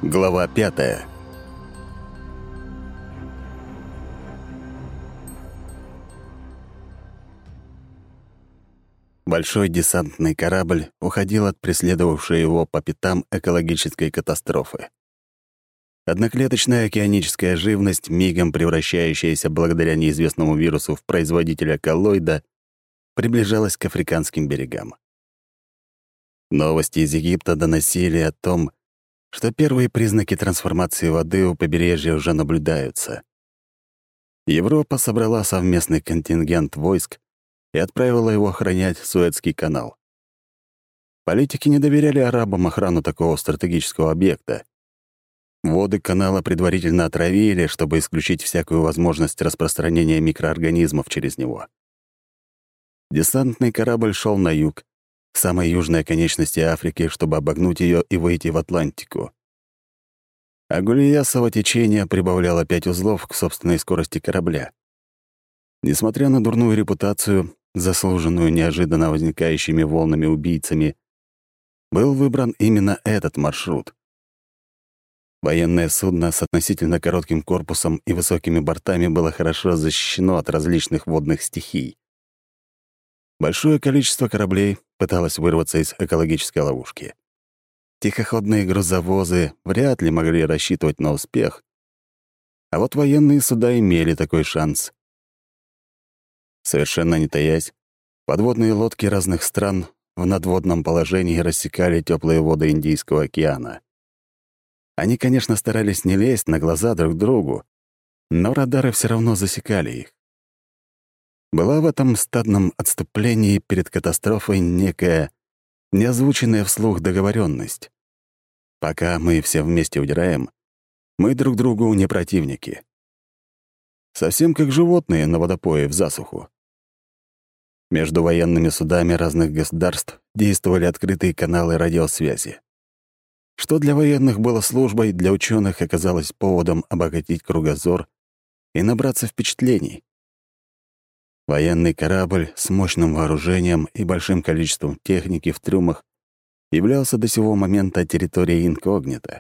Глава 5. Большой десантный корабль уходил от преследовавшей его по пятам экологической катастрофы. Одноклеточная океаническая живность, мигом превращающаяся благодаря неизвестному вирусу в производителя коллоида, приближалась к африканским берегам. Новости из Египта доносили о том, что первые признаки трансформации воды у побережья уже наблюдаются. Европа собрала совместный контингент войск и отправила его охранять Суэцкий канал. Политики не доверяли арабам охрану такого стратегического объекта. Воды канала предварительно отравили, чтобы исключить всякую возможность распространения микроорганизмов через него. Десантный корабль шел на юг, к самой южной оконечности Африки, чтобы обогнуть ее и выйти в Атлантику. А Гулиясово течение прибавляло 5 узлов к собственной скорости корабля. Несмотря на дурную репутацию, заслуженную неожиданно возникающими волнами-убийцами, был выбран именно этот маршрут. Военное судно с относительно коротким корпусом и высокими бортами было хорошо защищено от различных водных стихий. Большое количество кораблей пыталось вырваться из экологической ловушки. Тихоходные грузовозы вряд ли могли рассчитывать на успех, а вот военные суда имели такой шанс. Совершенно не таясь, подводные лодки разных стран в надводном положении рассекали теплые воды Индийского океана. Они, конечно, старались не лезть на глаза друг другу, но радары все равно засекали их. Была в этом стадном отступлении перед катастрофой некая неозвученная вслух договоренность. Пока мы все вместе удираем, мы друг другу не противники. Совсем как животные на водопое в засуху. Между военными судами разных государств действовали открытые каналы радиосвязи. Что для военных было службой, для ученых оказалось поводом обогатить кругозор и набраться впечатлений. Военный корабль с мощным вооружением и большим количеством техники в трюмах являлся до сего момента территорией инкогнито.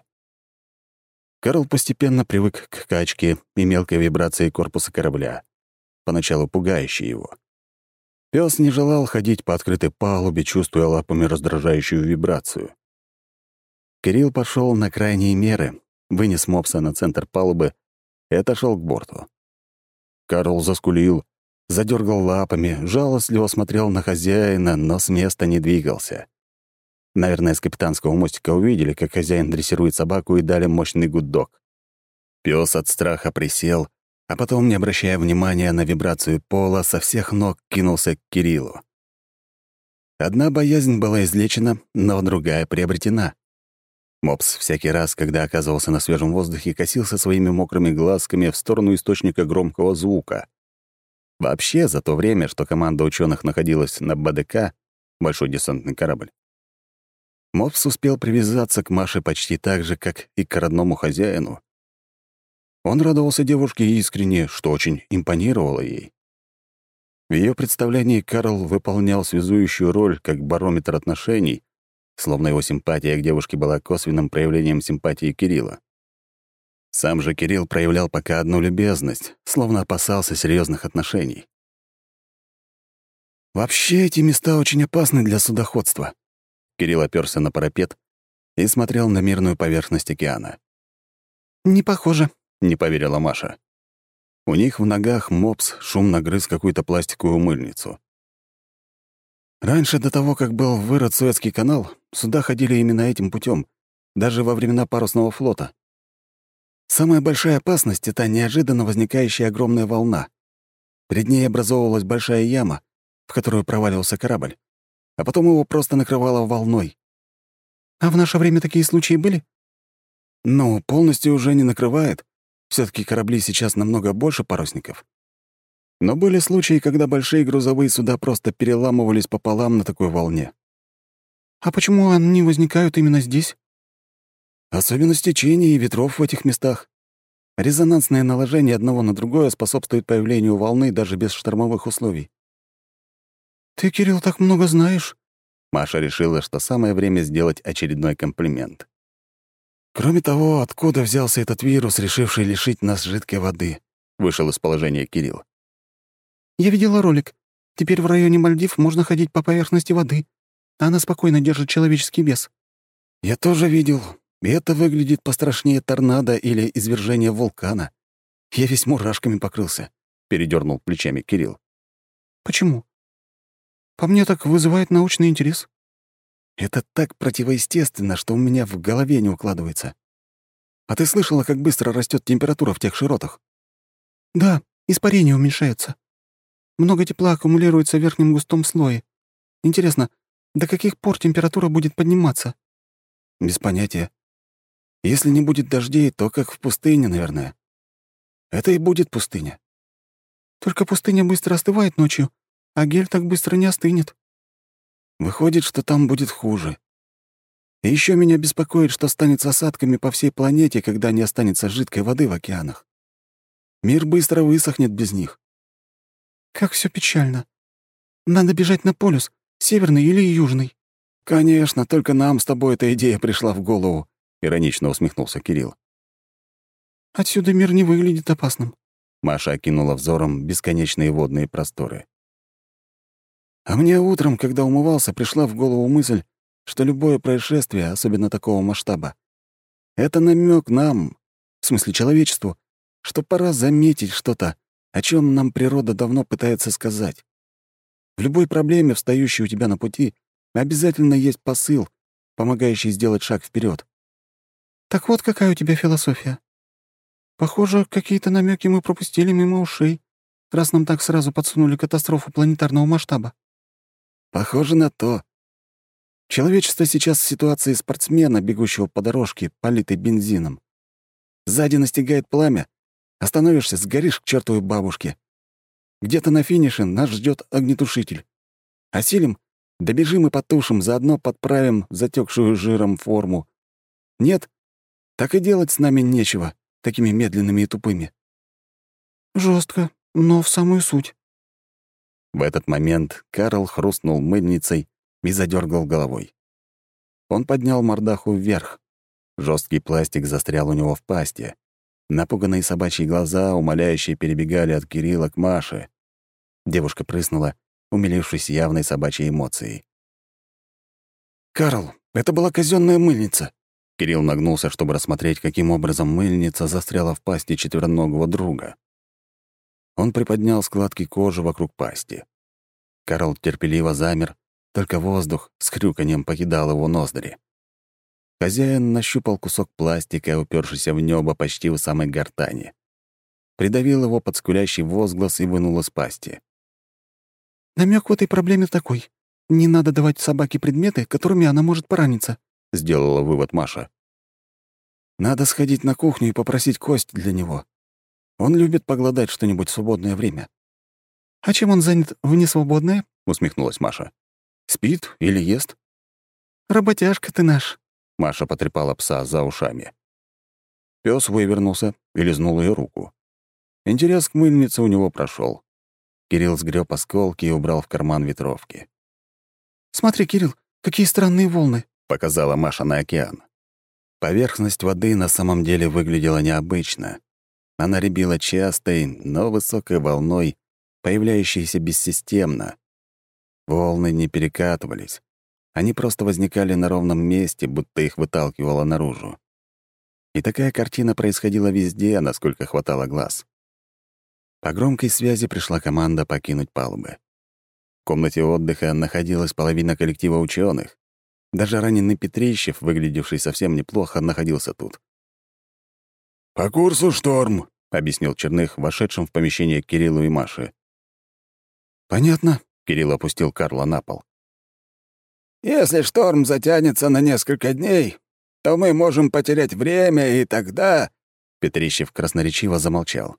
Карл постепенно привык к качке и мелкой вибрации корпуса корабля, поначалу пугающей его. Пёс не желал ходить по открытой палубе, чувствуя лапами раздражающую вибрацию. Кирилл пошел на крайние меры, вынес мопса на центр палубы и отошел к борту. Карл заскулил, задергал лапами, жалостливо смотрел на хозяина, но с места не двигался. Наверное, с капитанского мостика увидели, как хозяин дрессирует собаку, и дали мощный гудок. Пёс от страха присел, а потом, не обращая внимания на вибрацию пола, со всех ног кинулся к Кириллу. Одна боязнь была излечена, но другая приобретена. Мопс всякий раз, когда оказывался на свежем воздухе, косился своими мокрыми глазками в сторону источника громкого звука. Вообще, за то время, что команда ученых находилась на БДК, большой десантный корабль, Мопс успел привязаться к Маше почти так же, как и к родному хозяину. Он радовался девушке искренне, что очень импонировало ей. В ее представлении Карл выполнял связующую роль как барометр отношений, словно его симпатия к девушке была косвенным проявлением симпатии Кирилла. Сам же Кирилл проявлял пока одну любезность, словно опасался серьезных отношений. «Вообще эти места очень опасны для судоходства», — Кирилл оперся на парапет и смотрел на мирную поверхность океана. «Не похоже», — не поверила Маша. У них в ногах мопс шумно грыз какую-то пластиковую мыльницу. Раньше, до того, как был вырыт Суэцкий канал, суда ходили именно этим путем, даже во времена парусного флота. Самая большая опасность — это неожиданно возникающая огромная волна. Перед ней образовывалась большая яма, в которую проваливался корабль, а потом его просто накрывало волной. А в наше время такие случаи были? Ну, полностью уже не накрывает. Все таки корабли сейчас намного больше парусников. Но были случаи, когда большие грузовые суда просто переламывались пополам на такой волне. А почему они возникают именно здесь? Особенность течения и ветров в этих местах. Резонансное наложение одного на другое способствует появлению волны даже без штормовых условий. «Ты, Кирилл, так много знаешь?» Маша решила, что самое время сделать очередной комплимент. Кроме того, откуда взялся этот вирус, решивший лишить нас жидкой воды? Вышел из положения Кирилл. Я видела ролик. Теперь в районе Мальдив можно ходить по поверхности воды. Она спокойно держит человеческий вес. Я тоже видел. И это выглядит пострашнее торнадо или извержения вулкана. Я весь мурашками покрылся. Передернул плечами Кирилл. Почему? По мне так вызывает научный интерес. Это так противоестественно, что у меня в голове не укладывается. А ты слышала, как быстро растет температура в тех широтах? Да, испарение уменьшается. Много тепла аккумулируется в верхнем густом слое. Интересно, до каких пор температура будет подниматься? Без понятия. Если не будет дождей, то как в пустыне, наверное. Это и будет пустыня. Только пустыня быстро остывает ночью, а гель так быстро не остынет. Выходит, что там будет хуже. И еще меня беспокоит, что станет с осадками по всей планете, когда не останется жидкой воды в океанах. Мир быстро высохнет без них. Как все печально. Надо бежать на полюс, северный или южный. Конечно, только нам с тобой эта идея пришла в голову, иронично усмехнулся Кирилл. Отсюда мир не выглядит опасным. Маша окинула взором бесконечные водные просторы. А мне утром, когда умывался, пришла в голову мысль, что любое происшествие, особенно такого масштаба, это намек нам, в смысле человечеству, что пора заметить что-то, о чем нам природа давно пытается сказать. В любой проблеме, встающей у тебя на пути, обязательно есть посыл, помогающий сделать шаг вперед. Так вот какая у тебя философия. Похоже, какие-то намеки мы пропустили мимо ушей, раз нам так сразу подсунули катастрофу планетарного масштаба. Похоже на то. Человечество сейчас в ситуации спортсмена, бегущего по дорожке, политой бензином. Сзади настигает пламя, остановишься, сгоришь к чертовой бабушке. Где-то на финише нас ждет огнетушитель. Осилим, добежим и потушим, заодно подправим затекшую жиром форму. Нет, так и делать с нами нечего, такими медленными и тупыми. Жестко, но в самую суть. В этот момент Карл хрустнул мыльницей и задергал головой. Он поднял мордаху вверх. Жесткий пластик застрял у него в пасти. Напуганные собачьи глаза, умоляющие, перебегали от Кирилла к Маше. Девушка прыснула, умилившись явной собачьей эмоцией. «Карл, это была казенная мыльница!» Кирилл нагнулся, чтобы рассмотреть, каким образом мыльница застряла в пасти четвероногого друга. Он приподнял складки кожи вокруг пасти. Карл терпеливо замер, только воздух с хрюканьем покидал его ноздри. Хозяин нащупал кусок пластика, упершийся в небо почти у самой гортани. Придавил его под скулящий возглас и вынул из пасти. Намек в этой проблеме такой. Не надо давать собаке предметы, которыми она может пораниться, — сделала вывод Маша. Надо сходить на кухню и попросить кость для него. Он любит поглодать что-нибудь в свободное время. «А чем он занят в несвободное?» — усмехнулась Маша. «Спит или ест?» «Работяжка ты наш». Маша потрепала пса за ушами. Пёс вывернулся и лизнул ее руку. Интерес к мыльнице у него прошел. Кирилл сгреб осколки и убрал в карман ветровки. «Смотри, Кирилл, какие странные волны!» — показала Маша на океан. Поверхность воды на самом деле выглядела необычно. Она рябила частой, но высокой волной, появляющейся бессистемно. Волны не перекатывались. Они просто возникали на ровном месте, будто их выталкивало наружу. И такая картина происходила везде, насколько хватало глаз. По громкой связи пришла команда покинуть палубы. В комнате отдыха находилась половина коллектива ученых. Даже раненый Петрищев, выглядевший совсем неплохо, находился тут. «По курсу шторм», — объяснил Черных, вошедшим в помещение к Кириллу и Маше. «Понятно», — Кирилл опустил Карла на пол. «Если шторм затянется на несколько дней, то мы можем потерять время, и тогда...» Петрищев красноречиво замолчал.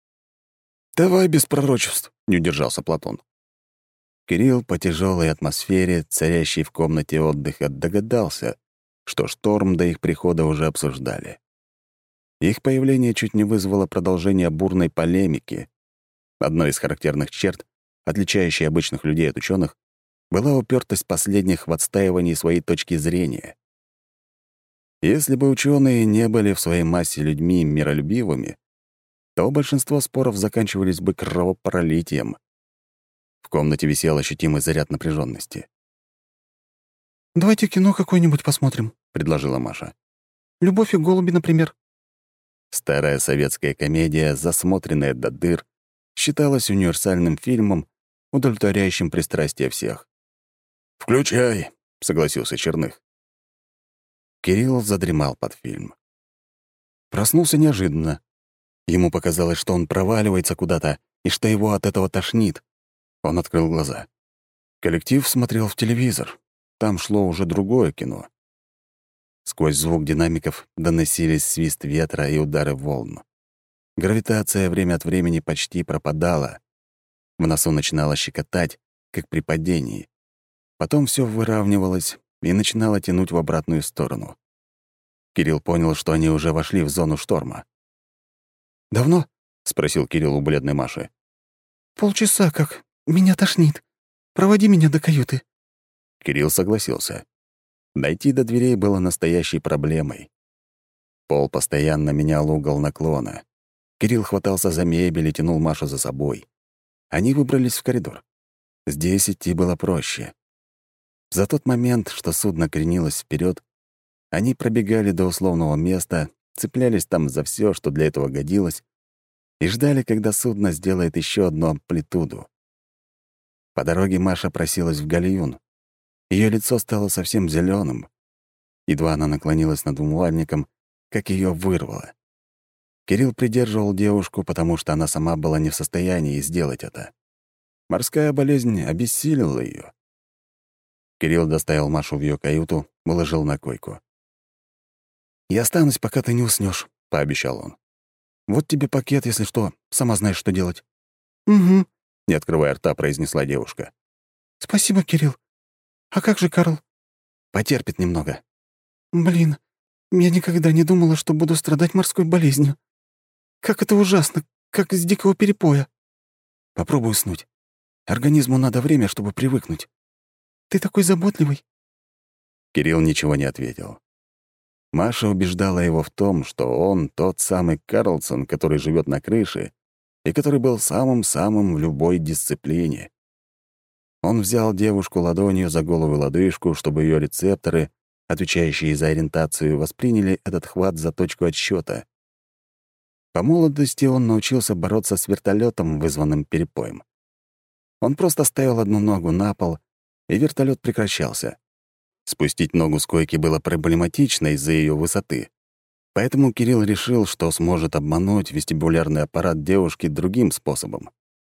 «Давай без пророчеств», — не удержался Платон. Кирилл по тяжелой атмосфере, царящей в комнате отдыха, догадался, что шторм до их прихода уже обсуждали. Их появление чуть не вызвало продолжение бурной полемики. Одной из характерных черт, отличающей обычных людей от ученых, была упертость последних в отстаивании своей точки зрения. Если бы ученые не были в своей массе людьми миролюбивыми, то большинство споров заканчивались бы кровопролитием. В комнате висел ощутимый заряд напряженности. «Давайте кино какое-нибудь посмотрим», — предложила Маша. «Любовь и голуби, например». Старая советская комедия, засмотренная до дыр, считалась универсальным фильмом, удовлетворяющим пристрастия всех. «Включай», — согласился Черных. Кирилл задремал под фильм. Проснулся неожиданно. Ему показалось, что он проваливается куда-то и что его от этого тошнит. Он открыл глаза. Коллектив смотрел в телевизор. Там шло уже другое кино. Сквозь звук динамиков доносились свист ветра и удары волн. Гравитация время от времени почти пропадала. В носу начинало щекотать, как при падении. Потом все выравнивалось и начинало тянуть в обратную сторону. Кирилл понял, что они уже вошли в зону шторма. «Давно?» — спросил Кирилл у бледной Маши. «Полчаса как. Меня тошнит. Проводи меня до каюты». Кирилл согласился. Дойти до дверей было настоящей проблемой. Пол постоянно менял угол наклона. Кирилл хватался за мебель и тянул Машу за собой. Они выбрались в коридор. Здесь идти было проще. За тот момент, что судно кренилось вперед, они пробегали до условного места, цеплялись там за все, что для этого годилось, и ждали, когда судно сделает еще одну амплитуду. По дороге Маша просилась в гальюн. Ее лицо стало совсем зеленым. Едва она наклонилась над умывальником, как ее вырвало. Кирилл придерживал девушку, потому что она сама была не в состоянии сделать это. Морская болезнь обессилила ее. Кирилл доставил Машу в ее каюту, уложил на койку. «Я останусь, пока ты не уснешь, пообещал он. «Вот тебе пакет, если что. Сама знаешь, что делать». «Угу», — не открывая рта, произнесла девушка. «Спасибо, Кирилл. А как же Карл?» «Потерпит немного». «Блин, я никогда не думала, что буду страдать морской болезнью. Как это ужасно, как из дикого перепоя». «Попробуй уснуть. Организму надо время, чтобы привыкнуть». «Ты такой заботливый». Кирилл ничего не ответил. Маша убеждала его в том, что он тот самый Карлсон, который живет на крыше и который был самым-самым в любой дисциплине. Он взял девушку ладонью за голову и лодыжку, чтобы ее рецепторы, отвечающие за ориентацию, восприняли этот хват за точку отсчета. По молодости он научился бороться с вертолетом, вызванным перепоем. Он просто ставил одну ногу на пол, и вертолет прекращался. Спустить ногу с койки было проблематично из-за ее высоты. Поэтому Кирилл решил, что сможет обмануть вестибулярный аппарат девушки другим способом.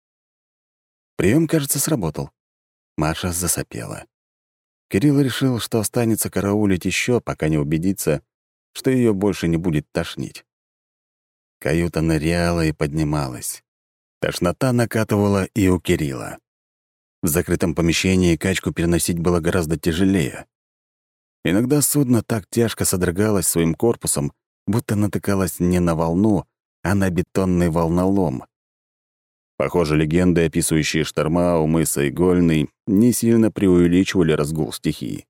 Прием, кажется, сработал. Маша засопела. Кирилл решил, что останется караулить еще, пока не убедится, что ее больше не будет тошнить. Каюта ныряла и поднималась. Тошнота накатывала и у Кирилла. В закрытом помещении качку переносить было гораздо тяжелее. Иногда судно так тяжко содрогалось своим корпусом, будто натыкалось не на волну, а на бетонный волнолом. Похоже, легенды, описывающие шторма у мыса Игольный, не сильно преувеличивали разгул стихии.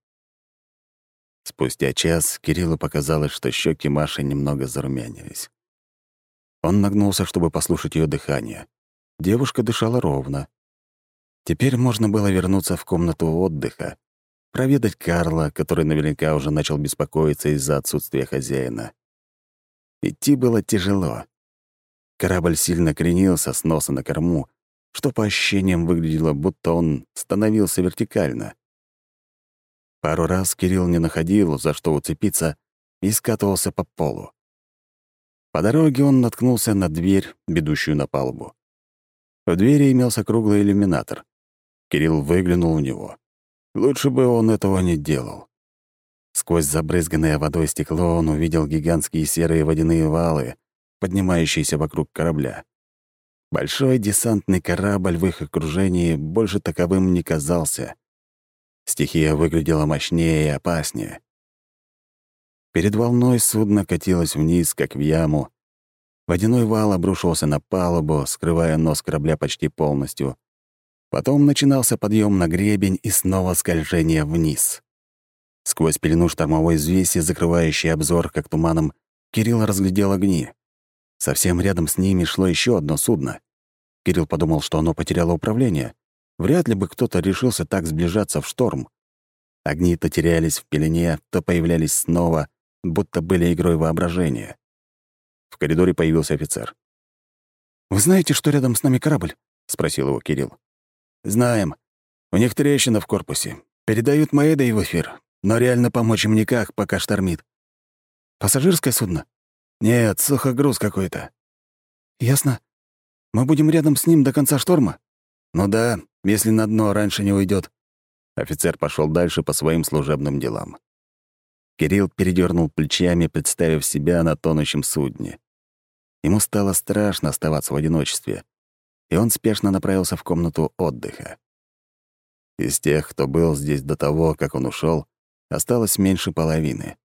Спустя час Кириллу показалось, что щеки Маши немного зарумянились. Он нагнулся, чтобы послушать ее дыхание. Девушка дышала ровно. Теперь можно было вернуться в комнату отдыха, проведать Карла, который наверняка уже начал беспокоиться из-за отсутствия хозяина. Идти было тяжело. Корабль сильно кренился с носа на корму, что по ощущениям выглядело, будто он становился вертикально. Пару раз Кирилл не находил, за что уцепиться, и скатывался по полу. По дороге он наткнулся на дверь, ведущую на палубу. В двери имелся круглый иллюминатор. Кирилл выглянул в него. Лучше бы он этого не делал. Сквозь забрызганное водой стекло он увидел гигантские серые водяные валы, поднимающиеся вокруг корабля. Большой десантный корабль в их окружении больше таковым не казался. Стихия выглядела мощнее и опаснее. Перед волной судно катилось вниз, как в яму. Водяной вал обрушивался на палубу, скрывая нос корабля почти полностью. Потом начинался подъем на гребень и снова скольжение вниз. Сквозь пелену штормовой взвеси, закрывающей обзор, как туманом, Кирилл разглядел огни. Совсем рядом с ними шло еще одно судно. Кирилл подумал, что оно потеряло управление. Вряд ли бы кто-то решился так сближаться в шторм. Огни то терялись в пелене, то появлялись снова, будто были игрой воображения. В коридоре появился офицер. «Вы знаете, что рядом с нами корабль?» — спросил его Кирилл. «Знаем. У них трещина в корпусе. Передают Маэдой в эфир, но реально помочь им никак, пока штормит». «Пассажирское судно?» «Нет, сухогруз какой-то». «Ясно. Мы будем рядом с ним до конца шторма?» «Ну да, если на дно раньше не уйдет. Офицер пошел дальше по своим служебным делам. Кирилл передернул плечами, представив себя на тонущем судне. Ему стало страшно оставаться в одиночестве, и он спешно направился в комнату отдыха. Из тех, кто был здесь до того, как он ушел, осталось меньше половины.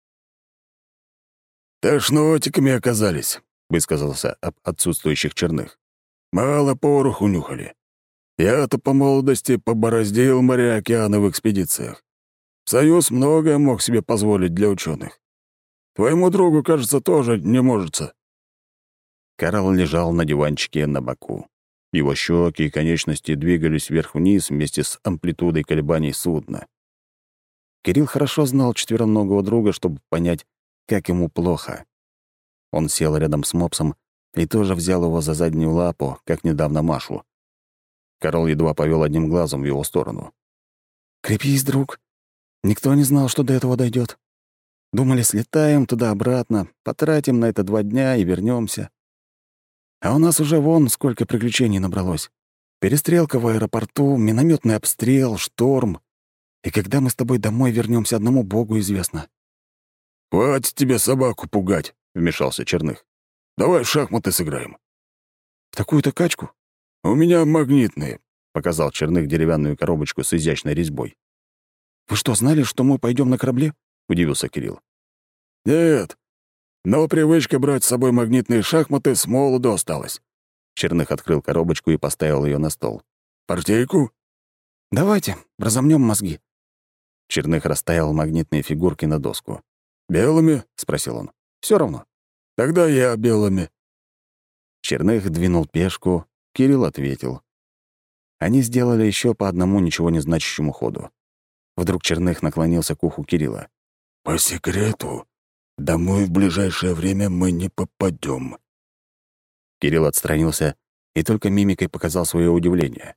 «Тошнотиками оказались», — высказался об отсутствующих черных. «Мало пороху нюхали. Я-то по молодости побороздил моря океаны в экспедициях. Союз многое мог себе позволить для ученых. Твоему другу, кажется, тоже не можется». Карл лежал на диванчике на боку. Его щеки и конечности двигались вверх-вниз вместе с амплитудой колебаний судна. Кирилл хорошо знал четвероногого друга, чтобы понять, как ему плохо. Он сел рядом с мопсом и тоже взял его за заднюю лапу, как недавно Машу. Карл едва повел одним глазом в его сторону. «Крепись, друг. Никто не знал, что до этого дойдет. Думали, слетаем туда-обратно, потратим на это 2 дня и вернемся. А у нас уже вон сколько приключений набралось. Перестрелка в аэропорту, минометный обстрел, шторм. И когда мы с тобой домой вернемся, одному Богу известно». «Хватит тебе собаку пугать», — вмешался Черных. «Давай в шахматы сыграем». «В такую-то качку?» «У меня магнитные», — показал Черных деревянную коробочку с изящной резьбой. «Вы что, знали, что мы пойдем на корабле?» — удивился Кирилл. «Нет, но привычка брать с собой магнитные шахматы с молоду осталась». Черных открыл коробочку и поставил ее на стол. «Партийку?» «Давайте, разомнем мозги». Черных расставил магнитные фигурки на доску. «Белыми?» — спросил он. Все равно». «Тогда я белыми». Черных двинул пешку, Кирилл ответил. Они сделали еще по одному ничего не значащему ходу. Вдруг Черных наклонился к уху Кирилла. «По секрету, домой в ближайшее время мы не попадем». Кирилл отстранился и только мимикой показал свое удивление.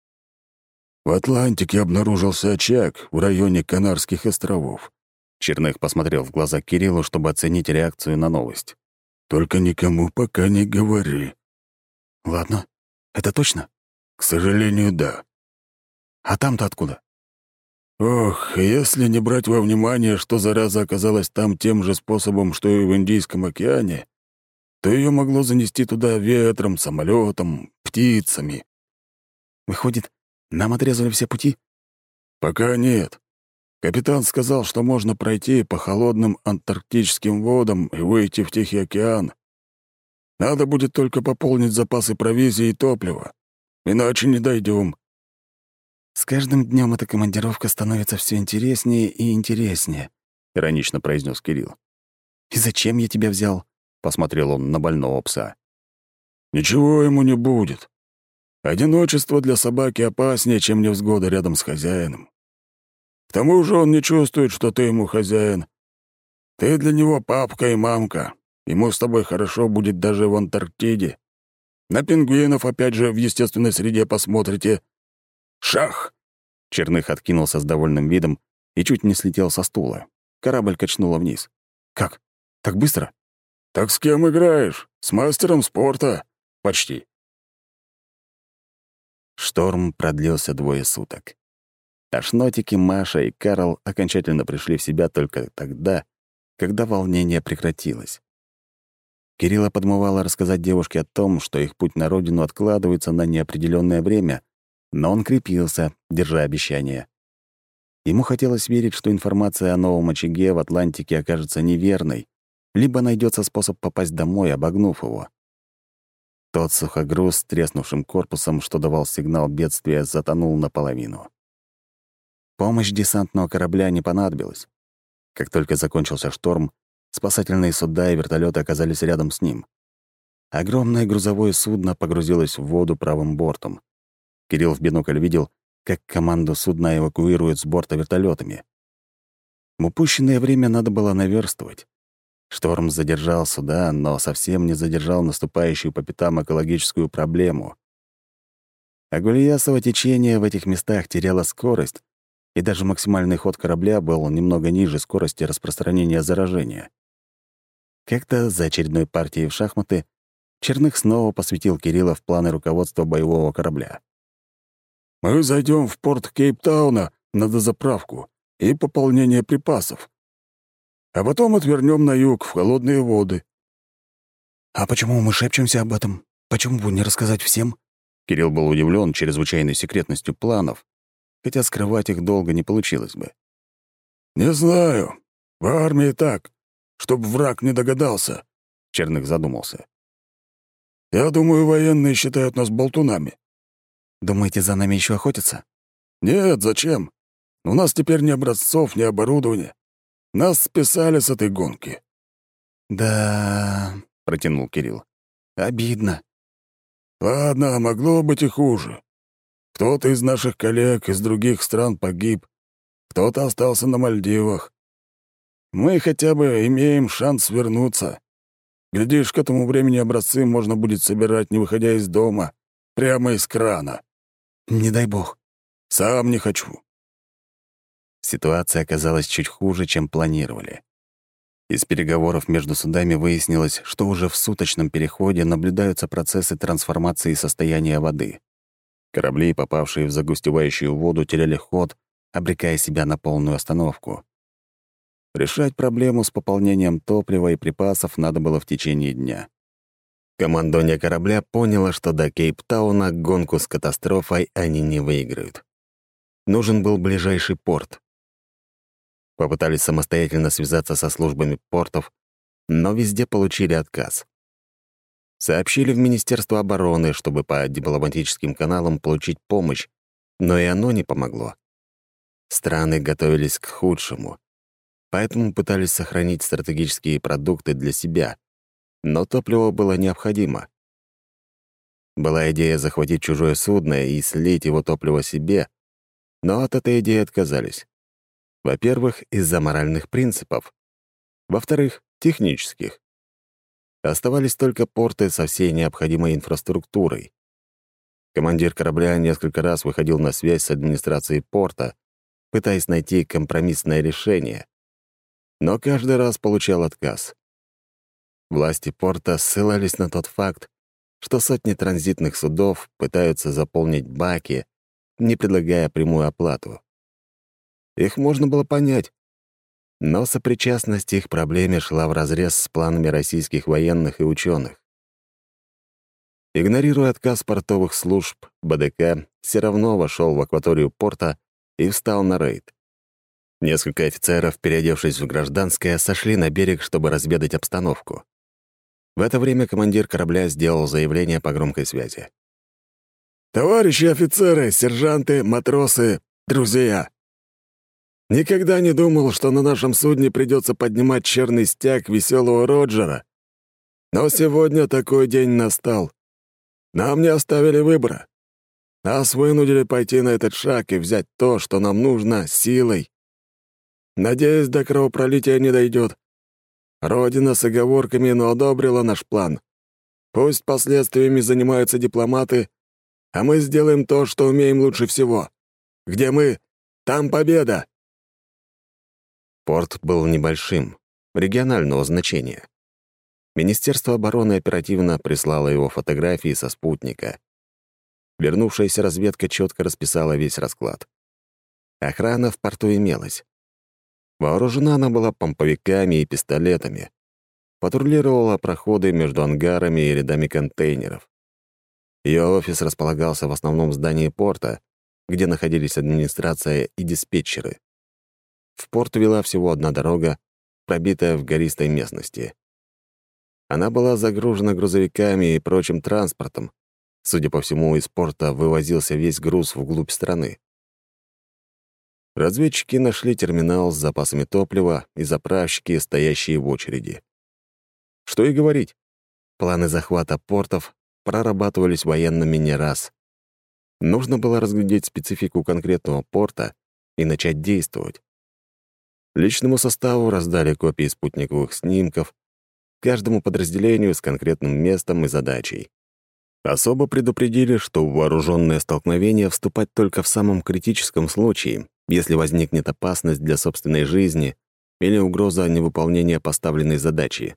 «В Атлантике обнаружился очаг в районе Канарских островов». Черных посмотрел в глаза Кириллу, чтобы оценить реакцию на новость. «Только никому пока не говори». «Ладно. Это точно?» «К сожалению, да». «А там-то откуда?» «Ох, если не брать во внимание, что зараза оказалась там тем же способом, что и в Индийском океане, то ее могло занести туда ветром, самолетом, птицами». «Выходит, нам отрезали все пути?» «Пока нет. Капитан сказал, что можно пройти по холодным антарктическим водам и выйти в Тихий океан. Надо будет только пополнить запасы провизии и топлива, иначе не дойдем». «С каждым днем эта командировка становится все интереснее и интереснее», — иронично произнес Кирилл. «И зачем я тебя взял?» — посмотрел он на больного пса. «Ничего ему не будет. Одиночество для собаки опаснее, чем невзгода рядом с хозяином. К тому же он не чувствует, что ты ему хозяин. Ты для него папка и мамка. Ему с тобой хорошо будет даже в Антарктиде. На пингвинов, опять же, в естественной среде посмотрите. Шах!» Черных откинулся с довольным видом и чуть не слетел со стула. Корабль качнуло вниз. «Как? Так быстро?» «Так с кем играешь? С мастером спорта?» «Почти». Шторм продлился 2 суток. Тошнотики, Маша и Карл окончательно пришли в себя только тогда, когда волнение прекратилось. Кирилла подмывало рассказать девушке о том, что их путь на родину откладывается на неопределённое время, но он крепился, держа обещание. Ему хотелось верить, что информация о новом очаге в Атлантике окажется неверной, либо найдется способ попасть домой, обогнув его. Тот сухогруз с треснувшим корпусом, что давал сигнал бедствия, затонул наполовину. Помощь десантного корабля не понадобилась. Как только закончился шторм, спасательные суда и вертолеты оказались рядом с ним. Огромное грузовое судно погрузилось в воду правым бортом. Кирилл в бинокль видел, как команду судна эвакуируют с борта вертолетами. В упущенное время надо было наверстывать. Шторм задержал суда, но совсем не задержал наступающую по пятам экологическую проблему. А Гульясово течение в этих местах теряло скорость, и даже максимальный ход корабля был немного ниже скорости распространения заражения. Как-то за очередной партией в шахматы Черных снова посвятил Кирилла в планы руководства боевого корабля. «Мы зайдем в порт Кейптауна на дозаправку и пополнение припасов. А потом отвернем на юг, в холодные воды». «А почему мы шепчемся об этом? Почему бы не рассказать всем?» Кирилл был удивлен чрезвычайной секретностью планов, хотя скрывать их долго не получилось бы. «Не знаю. В армии так, чтобы враг не догадался», — Черных задумался. «Я думаю, военные считают нас болтунами». «Думаете, за нами еще охотятся?» «Нет, зачем? У нас теперь ни образцов, ни оборудования. Нас списали с этой гонки». «Да...» — протянул Кирилл. «Обидно». «Ладно, могло быть и хуже. Кто-то из наших коллег из других стран погиб, кто-то остался на Мальдивах. Мы хотя бы имеем шанс вернуться. Глядишь, к этому времени образцы можно будет собирать, не выходя из дома, прямо из крана». «Не дай бог». «Сам не хочу». Ситуация оказалась чуть хуже, чем планировали. Из переговоров между судами выяснилось, что уже в суточном переходе наблюдаются процессы трансформации состояния воды. Корабли, попавшие в загустевающую воду, теряли ход, обрекая себя на полную остановку. Решать проблему с пополнением топлива и припасов надо было в течение дня. Командование корабля поняло, что до Кейптауна гонку с катастрофой они не выиграют. Нужен был ближайший порт. Попытались самостоятельно связаться со службами портов, но везде получили отказ. Сообщили в Министерство обороны, чтобы по дипломатическим каналам получить помощь, но и оно не помогло. Страны готовились к худшему, поэтому пытались сохранить стратегические продукты для себя, но топливо было необходимо. Была идея захватить чужое судно и слить его топливо себе, но от этой идеи отказались. Во-первых, из-за моральных принципов. Во-вторых, технических. Оставались только порты со всей необходимой инфраструктурой. Командир корабля несколько раз выходил на связь с администрацией порта, пытаясь найти компромиссное решение, но каждый раз получал отказ. Власти порта ссылались на тот факт, что сотни транзитных судов пытаются заполнить баки, не предлагая прямую оплату. Их можно было понять, но сопричастность их проблеме шла вразрез с планами российских военных и ученых. Игнорируя отказ портовых служб, БДК все равно вошел в акваторию порта и встал на рейд. Несколько офицеров, переодевшись в гражданское, сошли на берег, чтобы разведать обстановку. В это время командир корабля сделал заявление по громкой связи. «Товарищи офицеры, сержанты, матросы, друзья! Никогда не думал, что на нашем судне придется поднимать черный стяг веселого Роджера. Но сегодня такой день настал. Нам не оставили выбора. Нас вынудили пойти на этот шаг и взять то, что нам нужно, силой. Надеюсь, до кровопролития не дойдет. Родина с оговорками, но одобрила наш план. Пусть последствиями занимаются дипломаты, а мы сделаем то, что умеем лучше всего. Где мы, там победа!» Порт был небольшим, регионального значения. Министерство обороны оперативно прислало его фотографии со спутника. Вернувшаяся разведка четко расписала весь расклад. Охрана в порту имелась. Вооружена она была помповиками и пистолетами. Патрулировала проходы между ангарами и рядами контейнеров. Ее офис располагался в основном здании порта, где находились администрация и диспетчеры. В порт вела всего одна дорога, пробитая в гористой местности. Она была загружена грузовиками и прочим транспортом. Судя по всему, из порта вывозился весь груз вглубь страны. Разведчики нашли терминал с запасами топлива и заправщики, стоящие в очереди. Что и говорить, планы захвата портов прорабатывались военными не раз. Нужно было разглядеть специфику конкретного порта и начать действовать. Личному составу раздали копии спутниковых снимков, каждому подразделению с конкретным местом и задачей. Особо предупредили, что в вооруженное столкновение вступать только в самом критическом случае, если возникнет опасность для собственной жизни или угроза невыполнения поставленной задачи.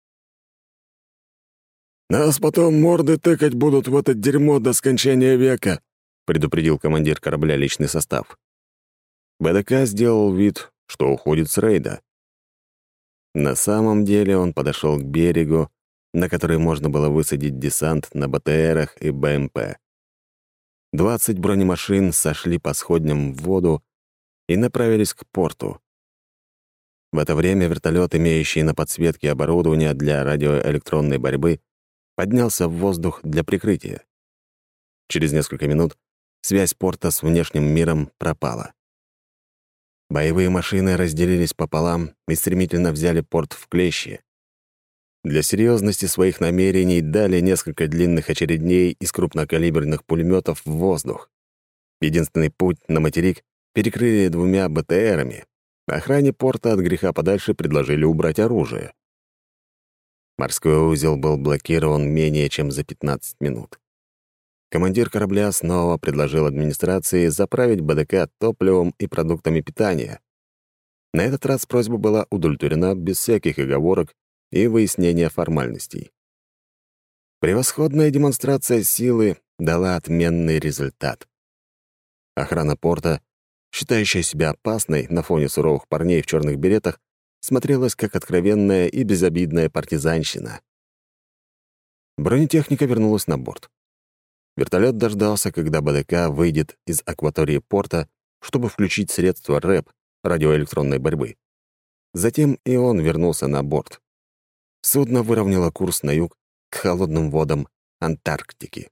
«Нас потом морды тыкать будут в это дерьмо до скончания века», предупредил командир корабля личный состав. БДК сделал вид, что уходит с рейда. На самом деле он подошел к берегу, на который можно было высадить десант на БТРах и БМП. 20 бронемашин сошли по сходням в воду и направились к порту. В это время вертолет, имеющий на подсветке оборудование для радиоэлектронной борьбы, поднялся в воздух для прикрытия. Через несколько минут связь порта с внешним миром пропала. Боевые машины разделились пополам и стремительно взяли порт в клещи. Для серьезности своих намерений дали несколько длинных очередей из крупнокалиберных пулеметов в воздух. Единственный путь на материк перекрыли 2 БТРами. Охране порта от греха подальше предложили убрать оружие. Морской узел был блокирован менее чем за 15 минут. Командир корабля снова предложил администрации заправить БДК топливом и продуктами питания. На этот раз просьба была удовлетворена без всяких оговорок и выяснения формальностей. Превосходная демонстрация силы дала отменный результат. Охрана порта, считающая себя опасной на фоне суровых парней в черных беретах, смотрелась как откровенная и безобидная партизанщина. Бронетехника вернулась на борт. Вертолет дождался, когда БДК выйдет из акватории порта, чтобы включить средства РЭП, радиоэлектронной борьбы. Затем и он вернулся на борт. Судно выровняло курс на юг к холодным водам Антарктики.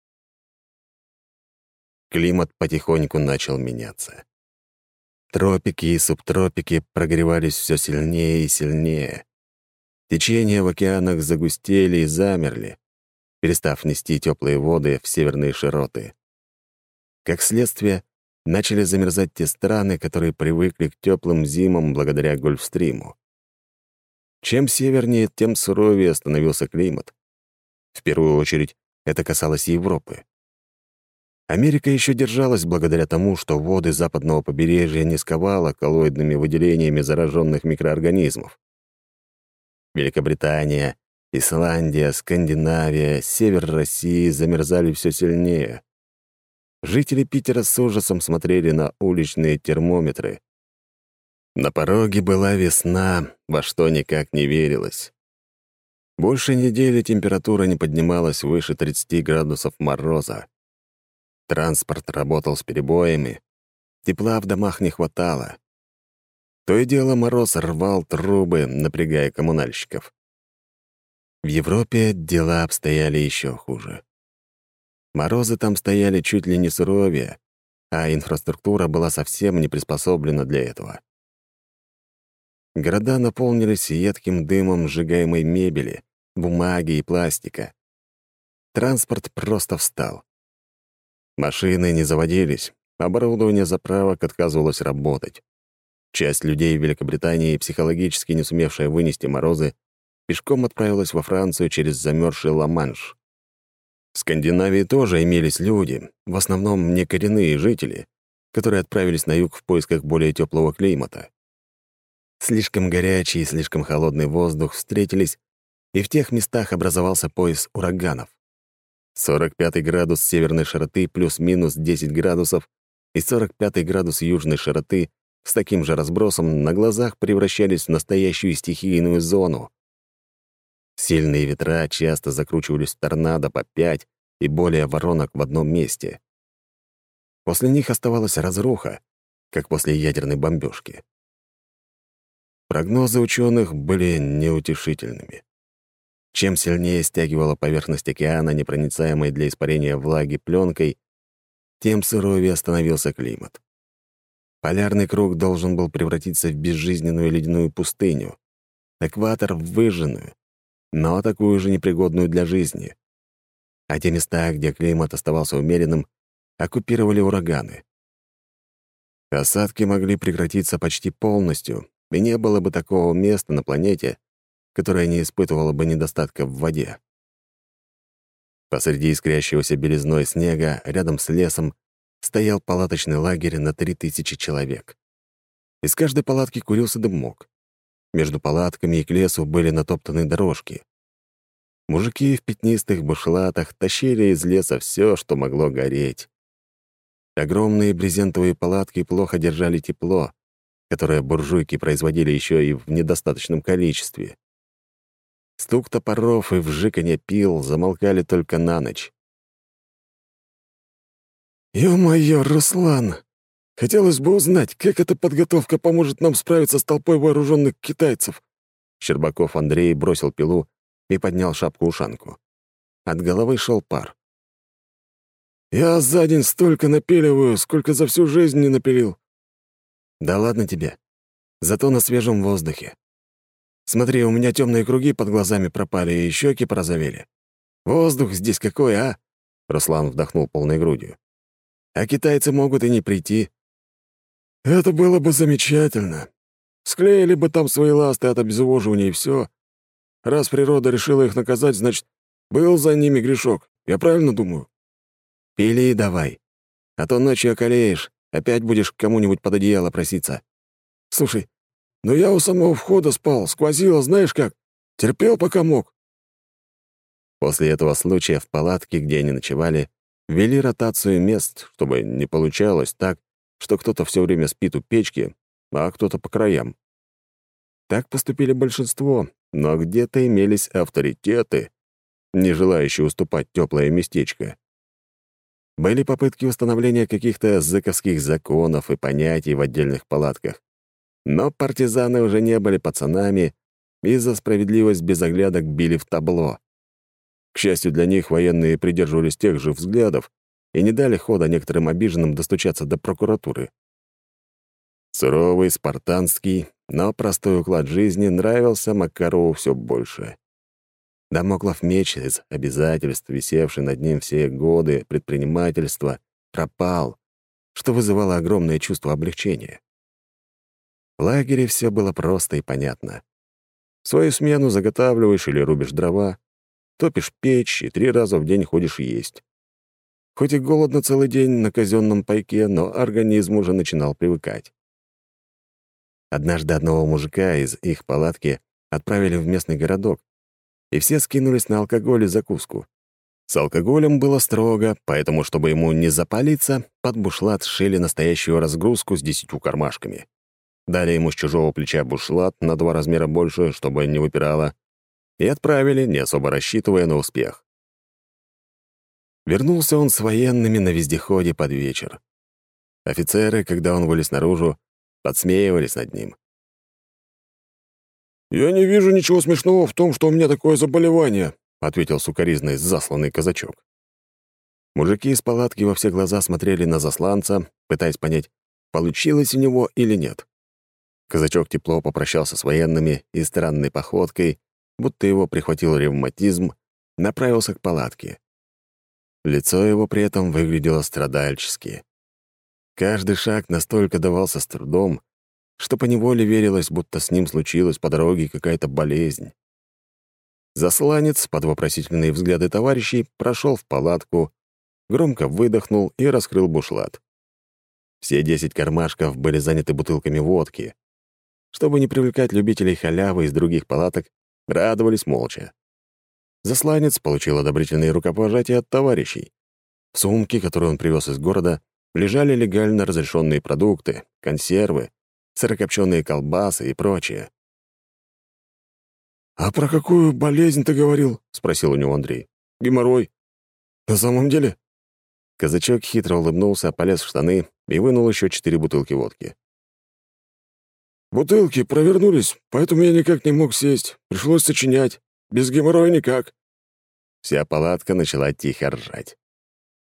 Климат потихоньку начал меняться. Тропики и субтропики прогревались все сильнее и сильнее. Течения в океанах загустели и замерли, перестав нести теплые воды в северные широты. Как следствие, начали замерзать те страны, которые привыкли к теплым зимам благодаря Гольфстриму. Чем севернее, тем суровее становился климат. В первую очередь, это касалось Европы. Америка еще держалась благодаря тому, что воды западного побережья не сковало коллоидными выделениями зараженных микроорганизмов. Великобритания, Исландия, Скандинавия, север России замерзали все сильнее. Жители Питера с ужасом смотрели на уличные термометры. На пороге была весна, во что никак не верилось. Больше недели температура не поднималась выше 30 градусов мороза. Транспорт работал с перебоями, тепла в домах не хватало. То и дело мороз рвал трубы, напрягая коммунальщиков. В Европе дела обстояли еще хуже. Морозы там стояли чуть ли не суровее, а инфраструктура была совсем не приспособлена для этого. Города наполнились едким дымом сжигаемой мебели, бумаги и пластика. Транспорт просто встал. Машины не заводились, оборудование заправок отказывалось работать. Часть людей в Великобритании, психологически не сумевшая вынести морозы, пешком отправилась во Францию через замерзший Ла-Манш. В Скандинавии тоже имелись люди, в основном не коренные жители, которые отправились на юг в поисках более теплого климата. Слишком горячий и слишком холодный воздух встретились, и в тех местах образовался пояс ураганов. 45 градус северной широты плюс-минус 10 градусов и 45 градус южной широты с таким же разбросом на глазах превращались в настоящую стихийную зону. Сильные ветра часто закручивались в торнадо по 5 и более воронок в одном месте. После них оставалась разруха, как после ядерной бомбёжки. Прогнозы ученых были неутешительными. Чем сильнее стягивала поверхность океана, непроницаемой для испарения влаги пленкой, тем суровее становился климат. Полярный круг должен был превратиться в безжизненную ледяную пустыню, экватор — в выжженную, но такую же непригодную для жизни. А те места, где климат оставался умеренным, оккупировали ураганы. Осадки могли прекратиться почти полностью, и не было бы такого места на планете, которое не испытывало бы недостатка в воде. Посреди искрящегося белизной снега, рядом с лесом, стоял палаточный лагерь на 3000 человек. Из каждой палатки курился дымок. Между палатками и к лесу были натоптаны дорожки. Мужики в пятнистых бушлатах тащили из леса все, что могло гореть. Огромные брезентовые палатки плохо держали тепло, которое буржуйки производили еще и в недостаточном количестве. Стук топоров и вжиканье пил замолкали только на ночь. «Ё-моё, Руслан! Хотелось бы узнать, как эта подготовка поможет нам справиться с толпой вооруженных китайцев». Щербаков Андрей бросил пилу и поднял шапку-ушанку. От головы шел пар. «Я за день столько напиливаю, сколько за всю жизнь не напилил». «Да ладно тебе. Зато на свежем воздухе. Смотри, у меня темные круги под глазами пропали и щеки порозовели. Воздух здесь какой, а?» Руслан вдохнул полной грудью. «А китайцы могут и не прийти». «Это было бы замечательно. Склеили бы там свои ласты от обезвоживания и все. Раз природа решила их наказать, значит, был за ними грешок. Я правильно думаю?» «Пили давай. А то ночью околеешь, опять будешь к кому-нибудь под одеяло проситься». «Слушай, но я у самого входа спал, сквозило, знаешь как. Терпел, пока мог». После этого случая в палатке, где они ночевали, ввели ротацию мест, чтобы не получалось так, что кто-то все время спит у печки, а кто-то по краям. Так поступили большинство, но где-то имелись авторитеты, не желающие уступать теплое местечко. Были попытки установления каких-то зэковских законов и понятий в отдельных палатках, но партизаны уже не были пацанами и за справедливость без оглядок били в табло. К счастью для них, военные придерживались тех же взглядов и не дали хода некоторым обиженным достучаться до прокуратуры. Суровый, спартанский, но простой уклад жизни нравился Макарову все больше. Дамоклов меч из обязательств, висевший над ним все годы предпринимательства, пропал, что вызывало огромное чувство облегчения. В лагере все было просто и понятно. В свою смену заготавливаешь или рубишь дрова, топишь печь и 3 раза в день ходишь есть. Хоть и голодно целый день на казенном пайке, но организм уже начинал привыкать. Однажды одного мужика из их палатки отправили в местный городок, и все скинулись на алкоголь и закуску. С алкоголем было строго, поэтому, чтобы ему не запалиться, под бушлат сшили настоящую разгрузку с 10 кармашками. Дали ему с чужого плеча бушлат на 2 размера больше, чтобы не выпирало, и отправили, не особо рассчитывая на успех. Вернулся он с военными на вездеходе под вечер. Офицеры, когда он вылез наружу, подсмеивались над ним. «Я не вижу ничего смешного в том, что у меня такое заболевание», — ответил сукоризный засланный казачок. Мужики из палатки во все глаза смотрели на засланца, пытаясь понять, получилось у него или нет. Казачок тепло попрощался с военными и странной походкой, будто его прихватил ревматизм, направился к палатке. Лицо его при этом выглядело страдальчески. Каждый шаг настолько давался с трудом, что поневоле верилось, будто с ним случилась по дороге какая-то болезнь. Засланец, под вопросительные взгляды товарищей, прошел в палатку, громко выдохнул и раскрыл бушлат. Все 10 кармашков были заняты бутылками водки. Чтобы не привлекать любителей халявы из других палаток, радовались молча. Засланец получил одобрительные рукопожатия от товарищей. В сумке, которую он привез из города, лежали легально разрешенные продукты, консервы, сырокопченые колбасы и прочее. «А про какую болезнь ты говорил?» — спросил у него Андрей. «Геморрой. На самом деле?» Казачок хитро улыбнулся, полез в штаны и вынул еще 4 бутылки водки. «Бутылки провернулись, поэтому я никак не мог сесть. Пришлось сочинять. Без геморроя никак». Вся палатка начала тихо ржать.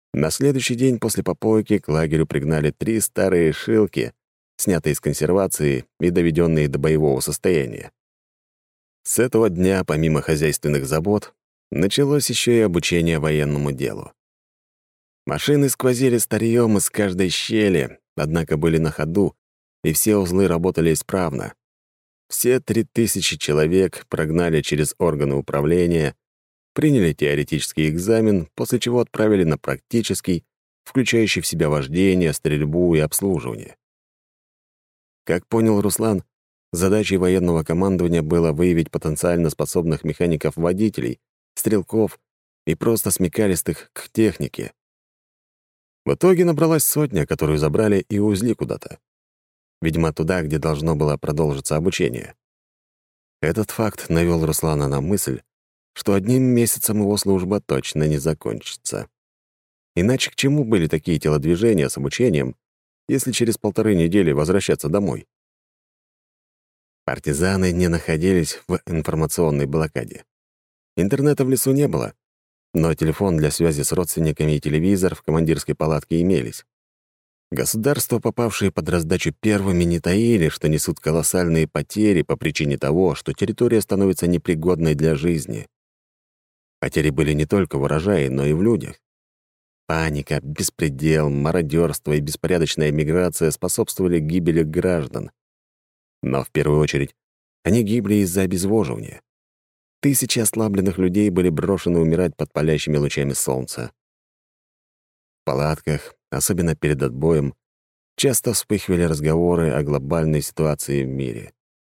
На следующий день после попойки к лагерю пригнали 3 старые шилки, снятые из консервации и доведенные до боевого состояния. С этого дня, помимо хозяйственных забот, началось еще и обучение военному делу. Машины сквозили старьем из каждой щели, однако были на ходу, и все узлы работали исправно. Все 3000 человек прогнали через органы управления, приняли теоретический экзамен, после чего отправили на практический, включающий в себя вождение, стрельбу и обслуживание. Как понял Руслан, задачей военного командования было выявить потенциально способных механиков-водителей, стрелков и просто смекалистых к технике. В итоге набралась сотня, которую забрали и увезли куда-то. Видимо, туда, где должно было продолжиться обучение. Этот факт навел Руслана на мысль, что одним месяцем его служба точно не закончится. Иначе к чему были такие телодвижения с обучением, если через 1,5 недели возвращаться домой? Партизаны не находились в информационной блокаде. Интернета в лесу не было, но телефон для связи с родственниками и телевизор в командирской палатке имелись. Государства, попавшие под раздачу первыми, не таили, что несут колоссальные потери по причине того, что территория становится непригодной для жизни. Потери были не только в урожае, но и в людях. Паника, беспредел, мародерство и беспорядочная миграция способствовали гибели граждан. Но в первую очередь они гибли из-за обезвоживания. Тысячи ослабленных людей были брошены умирать под палящими лучами солнца. В палатках, особенно перед отбоем, часто вспыхивали разговоры о глобальной ситуации в мире.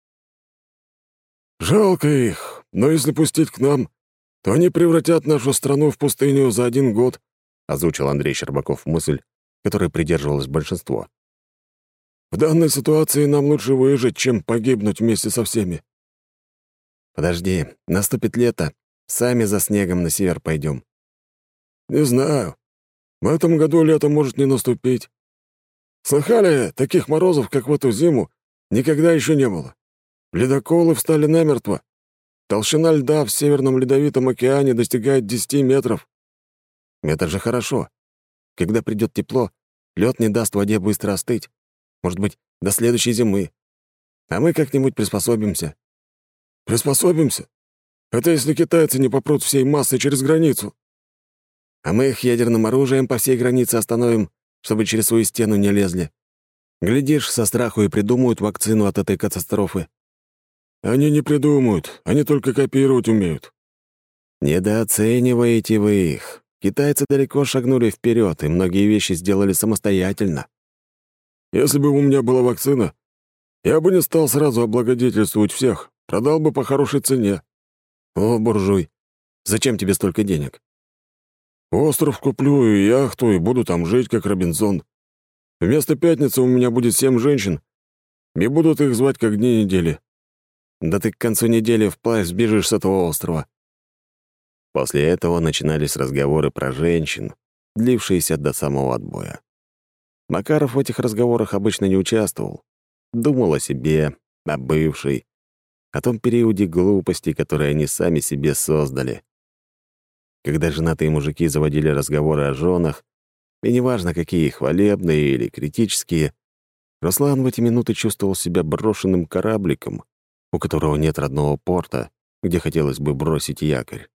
«Жалко их, но если пустить к нам, то они превратят нашу страну в пустыню за 1 год», — озвучил Андрей Щербаков мысль, которой придерживалось большинство. «В данной ситуации нам лучше выжить, чем погибнуть вместе со всеми». «Подожди, наступит лето, сами за снегом на север пойдем». «Не знаю. В этом году лето может не наступить. Слыхали, таких морозов, как в эту зиму, никогда еще не было. Ледоколы встали намертво. Толщина льда в Северном Ледовитом океане достигает 10 метров». «Это же хорошо. Когда придет тепло, лед не даст воде быстро остыть. Может быть, до следующей зимы. А мы как-нибудь приспособимся». «Приспособимся? Это если китайцы не попрут всей массой через границу». «А мы их ядерным оружием по всей границе остановим, чтобы через свою стену не лезли. Глядишь, со страху и придумают вакцину от этой катастрофы». «Они не придумают, они только копировать умеют». «Недооцениваете вы их. Китайцы далеко шагнули вперед и многие вещи сделали самостоятельно». «Если бы у меня была вакцина, я бы не стал сразу облагодетельствовать всех, продал бы по хорошей цене». «О, буржуй, зачем тебе столько денег?» «Остров куплю и яхту, и буду там жить, как Робинзон. Вместо пятницы у меня будет 7 женщин, и будут их звать как дни недели». «Да ты к концу недели вплавь сбежишь с этого острова». После этого начинались разговоры про женщин, длившиеся до самого отбоя. Макаров в этих разговорах обычно не участвовал. Думал о себе, о бывшей, о том периоде глупости, которые они сами себе создали. Когда женатые мужики заводили разговоры о женах, и неважно, какие хвалебные или критические, Руслан в эти минуты чувствовал себя брошенным корабликом, у которого нет родного порта, где хотелось бы бросить якорь.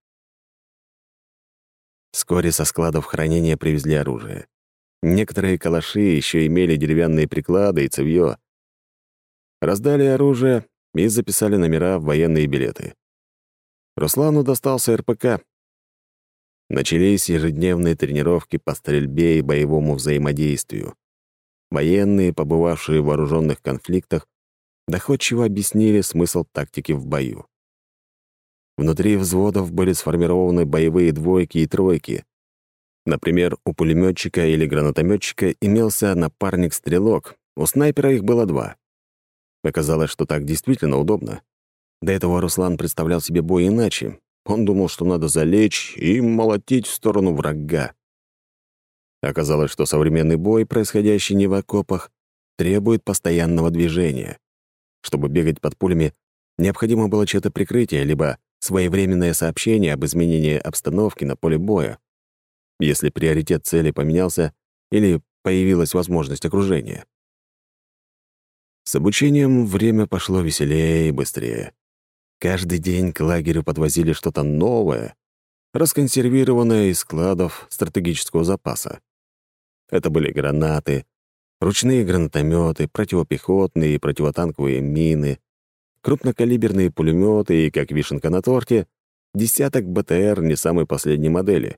Вскоре со складов хранения привезли оружие. Некоторые калаши еще имели деревянные приклады и цевьё. Раздали оружие и записали номера в военные билеты. Руслану достался РПК. Начались ежедневные тренировки по стрельбе и боевому взаимодействию. Военные, побывавшие в вооруженных конфликтах, доходчиво объяснили смысл тактики в бою. Внутри взводов были сформированы боевые двойки и тройки. Например, у пулеметчика или гранатометчика имелся напарник-стрелок, у снайпера их было 2. Оказалось, что так действительно удобно. До этого Руслан представлял себе бой иначе. Он думал, что надо залечь и молотить в сторону врага. Оказалось, что современный бой, происходящий не в окопах, требует постоянного движения. Чтобы бегать под пулями, необходимо было чьё-то прикрытие, либо своевременное сообщение об изменении обстановки на поле боя. если приоритет цели поменялся или появилась возможность окружения. С обучением время пошло веселее и быстрее. Каждый день к лагерю подвозили что-то новое, расконсервированное из складов стратегического запаса. Это были гранаты, ручные гранатометы, противопехотные и противотанковые мины, крупнокалиберные пулеметы и, как вишенка на торте, десяток БТР не самой последней модели.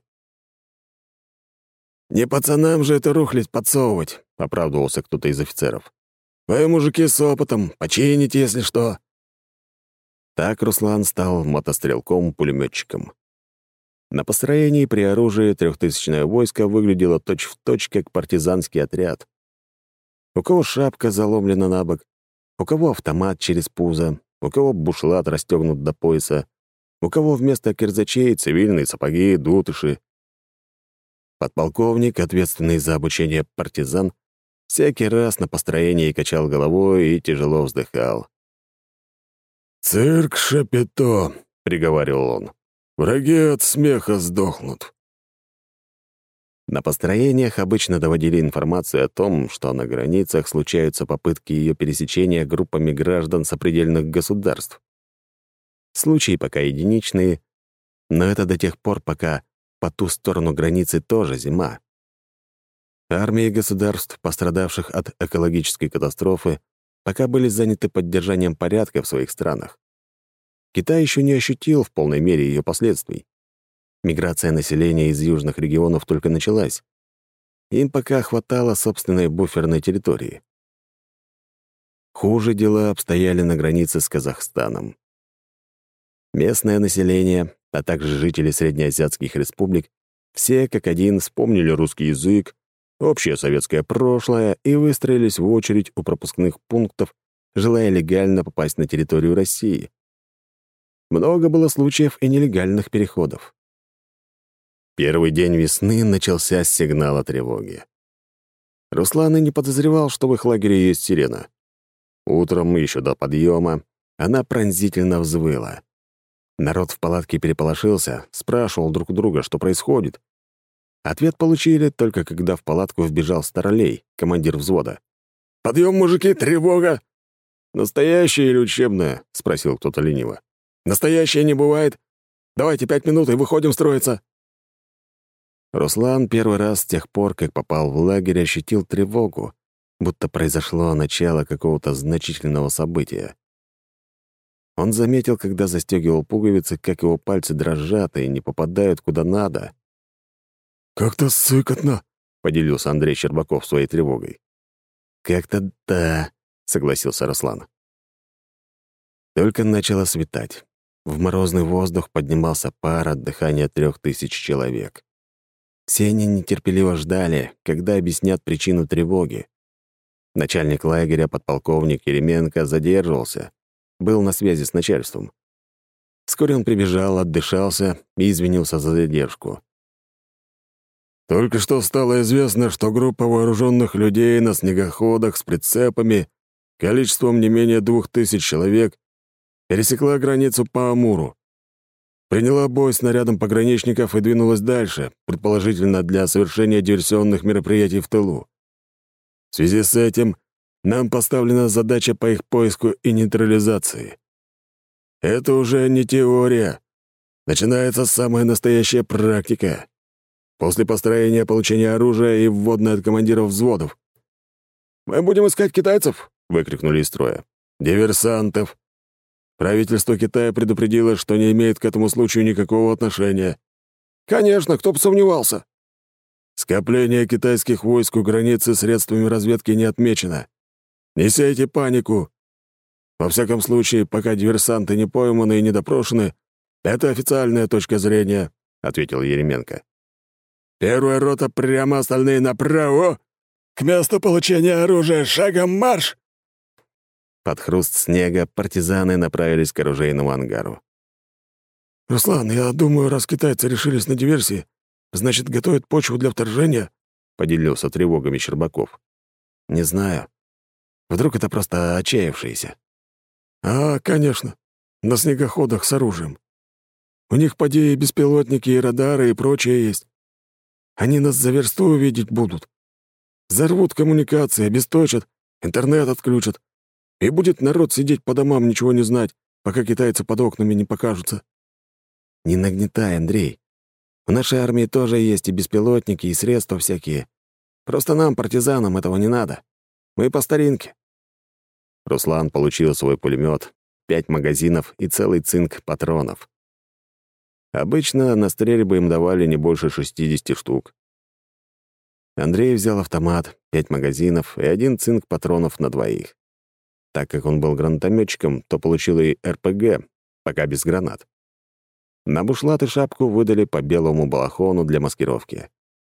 «Не пацанам же это рухлядь подсовывать», — оправдывался кто-то из офицеров. «Вы, мужики, с опытом, почините, если что». Так Руслан стал мотострелком-пулеметчиком. На построении при оружии 3000-е войско выглядело точь-в-точь, как партизанский отряд. У кого шапка заломлена на бок, у кого автомат через пузо, у кого бушлат расстегнут до пояса, у кого вместо кирзачей цивильные сапоги, дутыши. Подполковник, ответственный за обучение партизан, всякий раз на построении качал головой и тяжело вздыхал. «Цирк Шапито», — приговаривал он. «Враги от смеха сдохнут». На построениях обычно доводили информацию о том, что на границах случаются попытки ее пересечения группами граждан сопредельных государств. Случаи пока единичные, но это до тех пор, пока по ту сторону границы тоже зима. Армии государств, пострадавших от экологической катастрофы, пока были заняты поддержанием порядка в своих странах. Китай еще не ощутил в полной мере ее последствий. Миграция населения из южных регионов только началась. Им пока хватало собственной буферной территории. Хуже дела обстояли на границе с Казахстаном. Местное население, а также жители среднеазиатских республик, все как один вспомнили русский язык, общее советское прошлое и выстроились в очередь у пропускных пунктов, желая легально попасть на территорию России. Много было случаев и нелегальных переходов. Первый день весны начался с сигнала тревоги. Руслан и не подозревал, что в их лагере есть сирена. Утром, еще до подъема, она пронзительно взвыла. Народ в палатке переполошился, спрашивал друг у друга, что происходит. Ответ получили только когда в палатку вбежал Старлей, командир взвода. «Подъем, мужики, тревога!» «Настоящая или учебная?» — спросил кто-то лениво. «Настоящая не бывает. Давайте 5 минут и выходим строиться». Руслан первый раз с тех пор, как попал в лагерь, ощутил тревогу, будто произошло начало какого-то значительного события. Он заметил, когда застегивал пуговицы, как его пальцы дрожат и не попадают куда надо. «Как-то сыкотно», — поделился Андрей Щербаков своей тревогой. «Как-то да», — согласился Руслан. Только начало светать. В морозный воздух поднимался пар от дыхания 3000 человек. Все они нетерпеливо ждали, когда объяснят причину тревоги. Начальник лагеря, подполковник Еременко, задерживался, был на связи с начальством. Вскоре он прибежал, отдышался и извинился за задержку. «Только что стало известно, что группа вооруженных людей на снегоходах с прицепами количеством не менее 2000 человек пересекла границу по Амуру. Приняла бой снарядом пограничников и двинулась дальше, предположительно для совершения диверсионных мероприятий в тылу. В связи с этим нам поставлена задача по их поиску и нейтрализации. Это уже не теория. Начинается самая настоящая практика. После построения получения оружия и вводное от командиров взводов. «Мы будем искать китайцев!» — выкрикнули из строя. «Диверсантов. Правительство Китая предупредило, что не имеет к этому случаю никакого отношения». «Конечно, кто бы сомневался!» «Скопление китайских войск у границы средствами разведки не отмечено. Не сейте панику. Во всяком случае, пока диверсанты не пойманы и не допрошены, это официальная точка зрения», — ответил Еременко. «Первая рота прямо, остальные направо! К месту получения оружия шагом марш!» Под хруст снега партизаны направились к оружейному ангару. «Руслан, я думаю, раз китайцы решились на диверсии, значит, готовят почву для вторжения?» — поделился тревогами Щербаков. «Не знаю. Вдруг это просто отчаявшиеся?» Конечно. На снегоходах с оружием. У них, поди, и беспилотники, и радары, и прочее есть. Они нас за версту увидеть будут. Взорвут коммуникации, обесточат, интернет отключат. И будет народ сидеть по домам, ничего не знать, пока китайцы под окнами не покажутся». «Не нагнетай, Андрей. В нашей армии тоже есть и беспилотники, и средства всякие. Просто нам, партизанам, этого не надо. Мы по старинке». Руслан получил свой пулемет, 5 магазинов и целый цинк патронов. Обычно на стрельбы им давали не больше 60 штук. Андрей взял автомат, 5 магазинов и 1 цинк патронов на двоих. Так как он был гранатометчиком, то получил и РПГ, пока без гранат. На бушлат и шапку выдали по белому балахону для маскировки.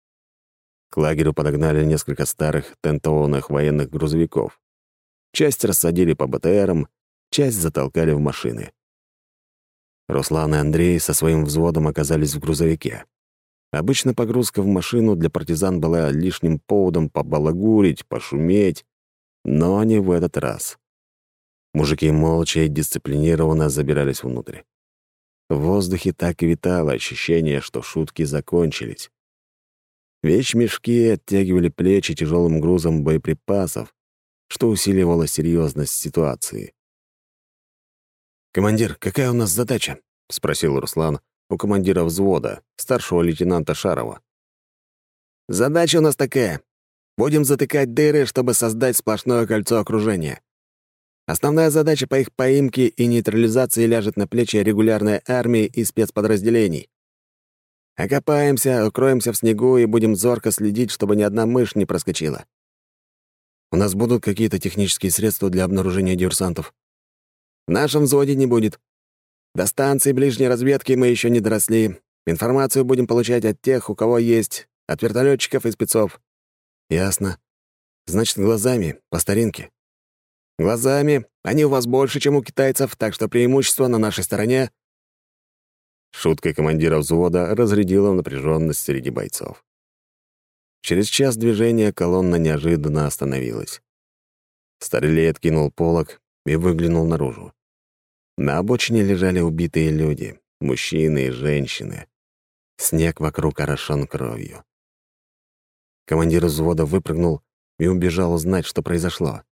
К лагерю подогнали несколько старых тентованных военных грузовиков. Часть рассадили по БТРам, часть затолкали в машины. Руслан и Андрей со своим взводом оказались в грузовике. Обычно погрузка в машину для партизан была лишним поводом побалагурить, пошуметь, но не в этот раз. Мужики молча и дисциплинированно забирались внутрь. В воздухе так и витало ощущение, что шутки закончились. Вещмешки оттягивали плечи тяжелым грузом боеприпасов, что усиливало серьезность ситуации. «Командир, какая у нас задача?» — спросил Руслан у командира взвода, старшего лейтенанта Шарова. «Задача у нас такая. Будем затыкать дыры, чтобы создать сплошное кольцо окружения. Основная задача по их поимке и нейтрализации ляжет на плечи регулярной армии и спецподразделений. Окопаемся, укроемся в снегу и будем зорко следить, чтобы ни одна мышь не проскочила. У нас будут какие-то технические средства для обнаружения диверсантов. В нашем взводе не будет. До станции ближней разведки мы еще не доросли. Информацию будем получать от тех, у кого есть, от вертолетчиков и спецов». «Ясно. Значит, глазами, по старинке». «Глазами. Они у вас больше, чем у китайцев, так что преимущество на нашей стороне». Шутка командира взвода разрядила напряженность среди бойцов. Через час движения колонна неожиданно остановилась. Старлей откинул полог и выглянул наружу. На обочине лежали убитые люди, мужчины и женщины. Снег вокруг орошен кровью. Командир взвода выпрыгнул и убежал узнать, что произошло.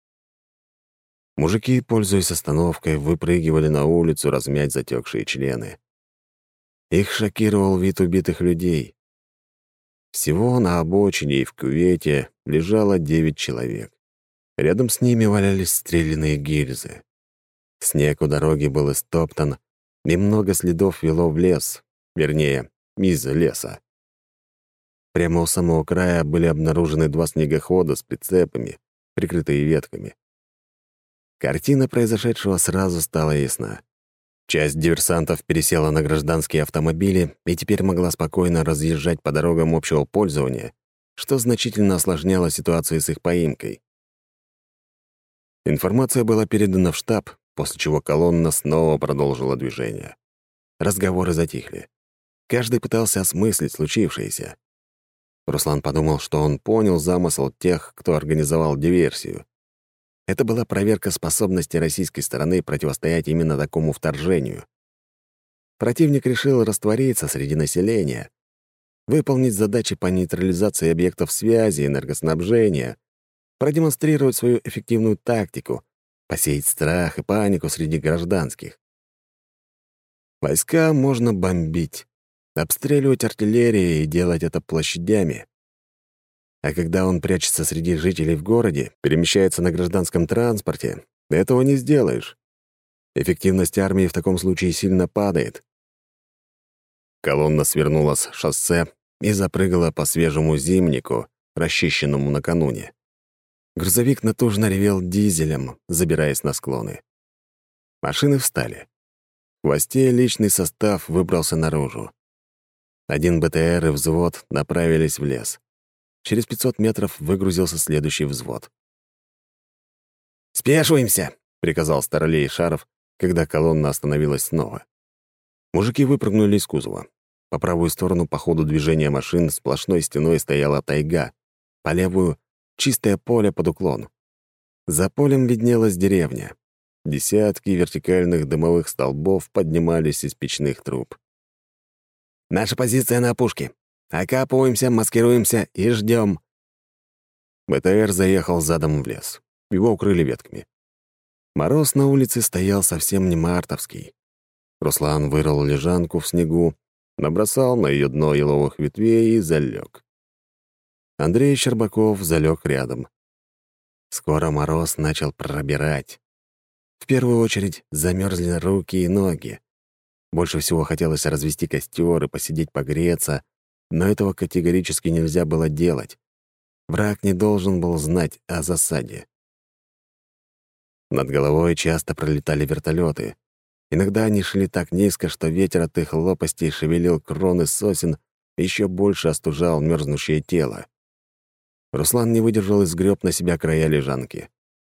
Мужики, пользуясь остановкой, выпрыгивали на улицу размять затекшие члены. Их шокировал вид убитых людей. Всего на обочине и в кювете лежало 9 человек. Рядом с ними валялись стрелянные гильзы. Снег у дороги был истоптан, и много следов вело в лес, вернее, из леса. Прямо у самого края были обнаружены 2 снегохода с прицепами, прикрытые ветками. Картина произошедшего сразу стала ясна. Часть диверсантов пересела на гражданские автомобили и теперь могла спокойно разъезжать по дорогам общего пользования, что значительно осложняло ситуацию с их поимкой. Информация была передана в штаб, после чего колонна снова продолжила движение. Разговоры затихли. Каждый пытался осмыслить случившееся. Руслан подумал, что он понял замысел тех, кто организовал диверсию. Это была проверка способности российской стороны противостоять именно такому вторжению. Противник решил раствориться среди населения, выполнить задачи по нейтрализации объектов связи, энергоснабжения, продемонстрировать свою эффективную тактику, посеять страх и панику среди гражданских. Войска можно бомбить, обстреливать артиллерией и делать это площадями. А когда он прячется среди жителей в городе, перемещается на гражданском транспорте, этого не сделаешь. Эффективность армии в таком случае сильно падает. Колонна свернула с шоссе и запрыгала по свежему зимнику, расчищенному накануне. Грузовик натужно ревел дизелем, забираясь на склоны. Машины встали. В хвосте личный состав выбрался наружу. 1 БТР и взвод направились в лес. Через 500 метров выгрузился следующий взвод. «Спешиваемся!» — приказал Старлей Шаров, когда колонна остановилась снова. Мужики выпрыгнули из кузова. По правую сторону по ходу движения машин сплошной стеной стояла тайга, по левую — чистое поле под уклон. За полем виднелась деревня. Десятки вертикальных дымовых столбов поднимались из печных труб. «Наша позиция на опушке. Окапываемся, маскируемся и ждем. БТР заехал задом в лес. Его укрыли ветками. Мороз на улице стоял совсем не мартовский. Руслан вырыл лежанку в снегу, набросал на ее дно еловых ветвей и залег. Андрей Щербаков залег рядом. Скоро мороз начал пробирать. В первую очередь замерзли руки и ноги. Больше всего хотелось развести костер и посидеть погреться, но этого категорически нельзя было делать. Враг не должен был знать о засаде. Над головой часто пролетали вертолеты. Иногда они шли так низко, что ветер от их лопастей шевелил кроны сосен и еще больше остужал мерзнущее тело. Руслан не выдержал и сгреб на себя края лежанки.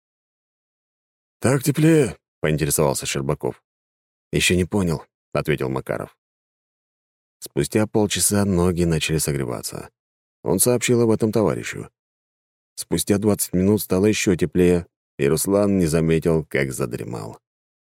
«Так теплее?» — поинтересовался Щербаков. «Еще не понял», — ответил Макаров. Спустя полчаса ноги начали согреваться. Он сообщил об этом товарищу. Спустя 20 минут стало еще теплее, и Руслан не заметил, как задремал.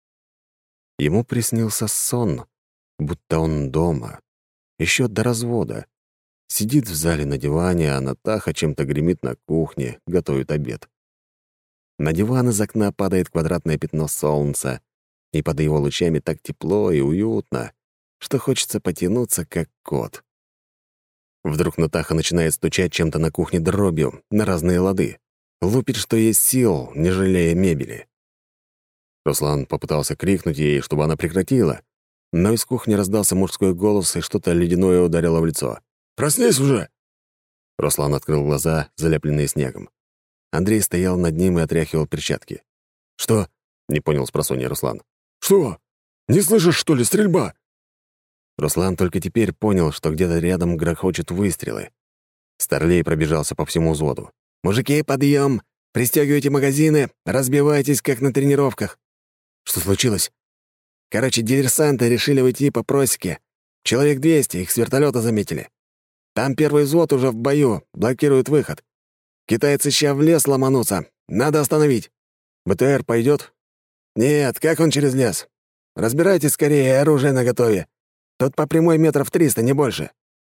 Ему приснился сон, будто он дома, еще до развода. Сидит в зале на диване, а Натаха чем-то гремит на кухне, готовит обед. На диван из окна падает квадратное пятно солнца, и под его лучами так тепло и уютно, что хочется потянуться, как кот. Вдруг Натаха начинает стучать чем-то на кухне дробью на разные лады. Лупит, что есть сил, не жалея мебели. Руслан попытался крикнуть ей, чтобы она прекратила, но из кухни раздался мужской голос, и что-то ледяное ударило в лицо. «Проснись уже!» Руслан открыл глаза, залепленные снегом. Андрей стоял над ним и отряхивал перчатки. «Что?» — не понял спросонья Руслан. «Что? Не слышишь, что ли, стрельба?» Руслан только теперь понял, что где-то рядом грохочут выстрелы. Старлей пробежался по всему взводу. «Мужики, подъем! Пристегивайте магазины, разбивайтесь, как на тренировках!» «Что случилось?» «Короче, диверсанты решили уйти по просеке. Человек 200, их с вертолета заметили. Там первый взвод уже в бою, блокирует выход. Китайцы ща в лес ломанутся. Надо остановить. БТР пойдет? Нет, как он через лес? Разбирайтесь скорее, оружие наготове. Тут по прямой метров 300, не больше».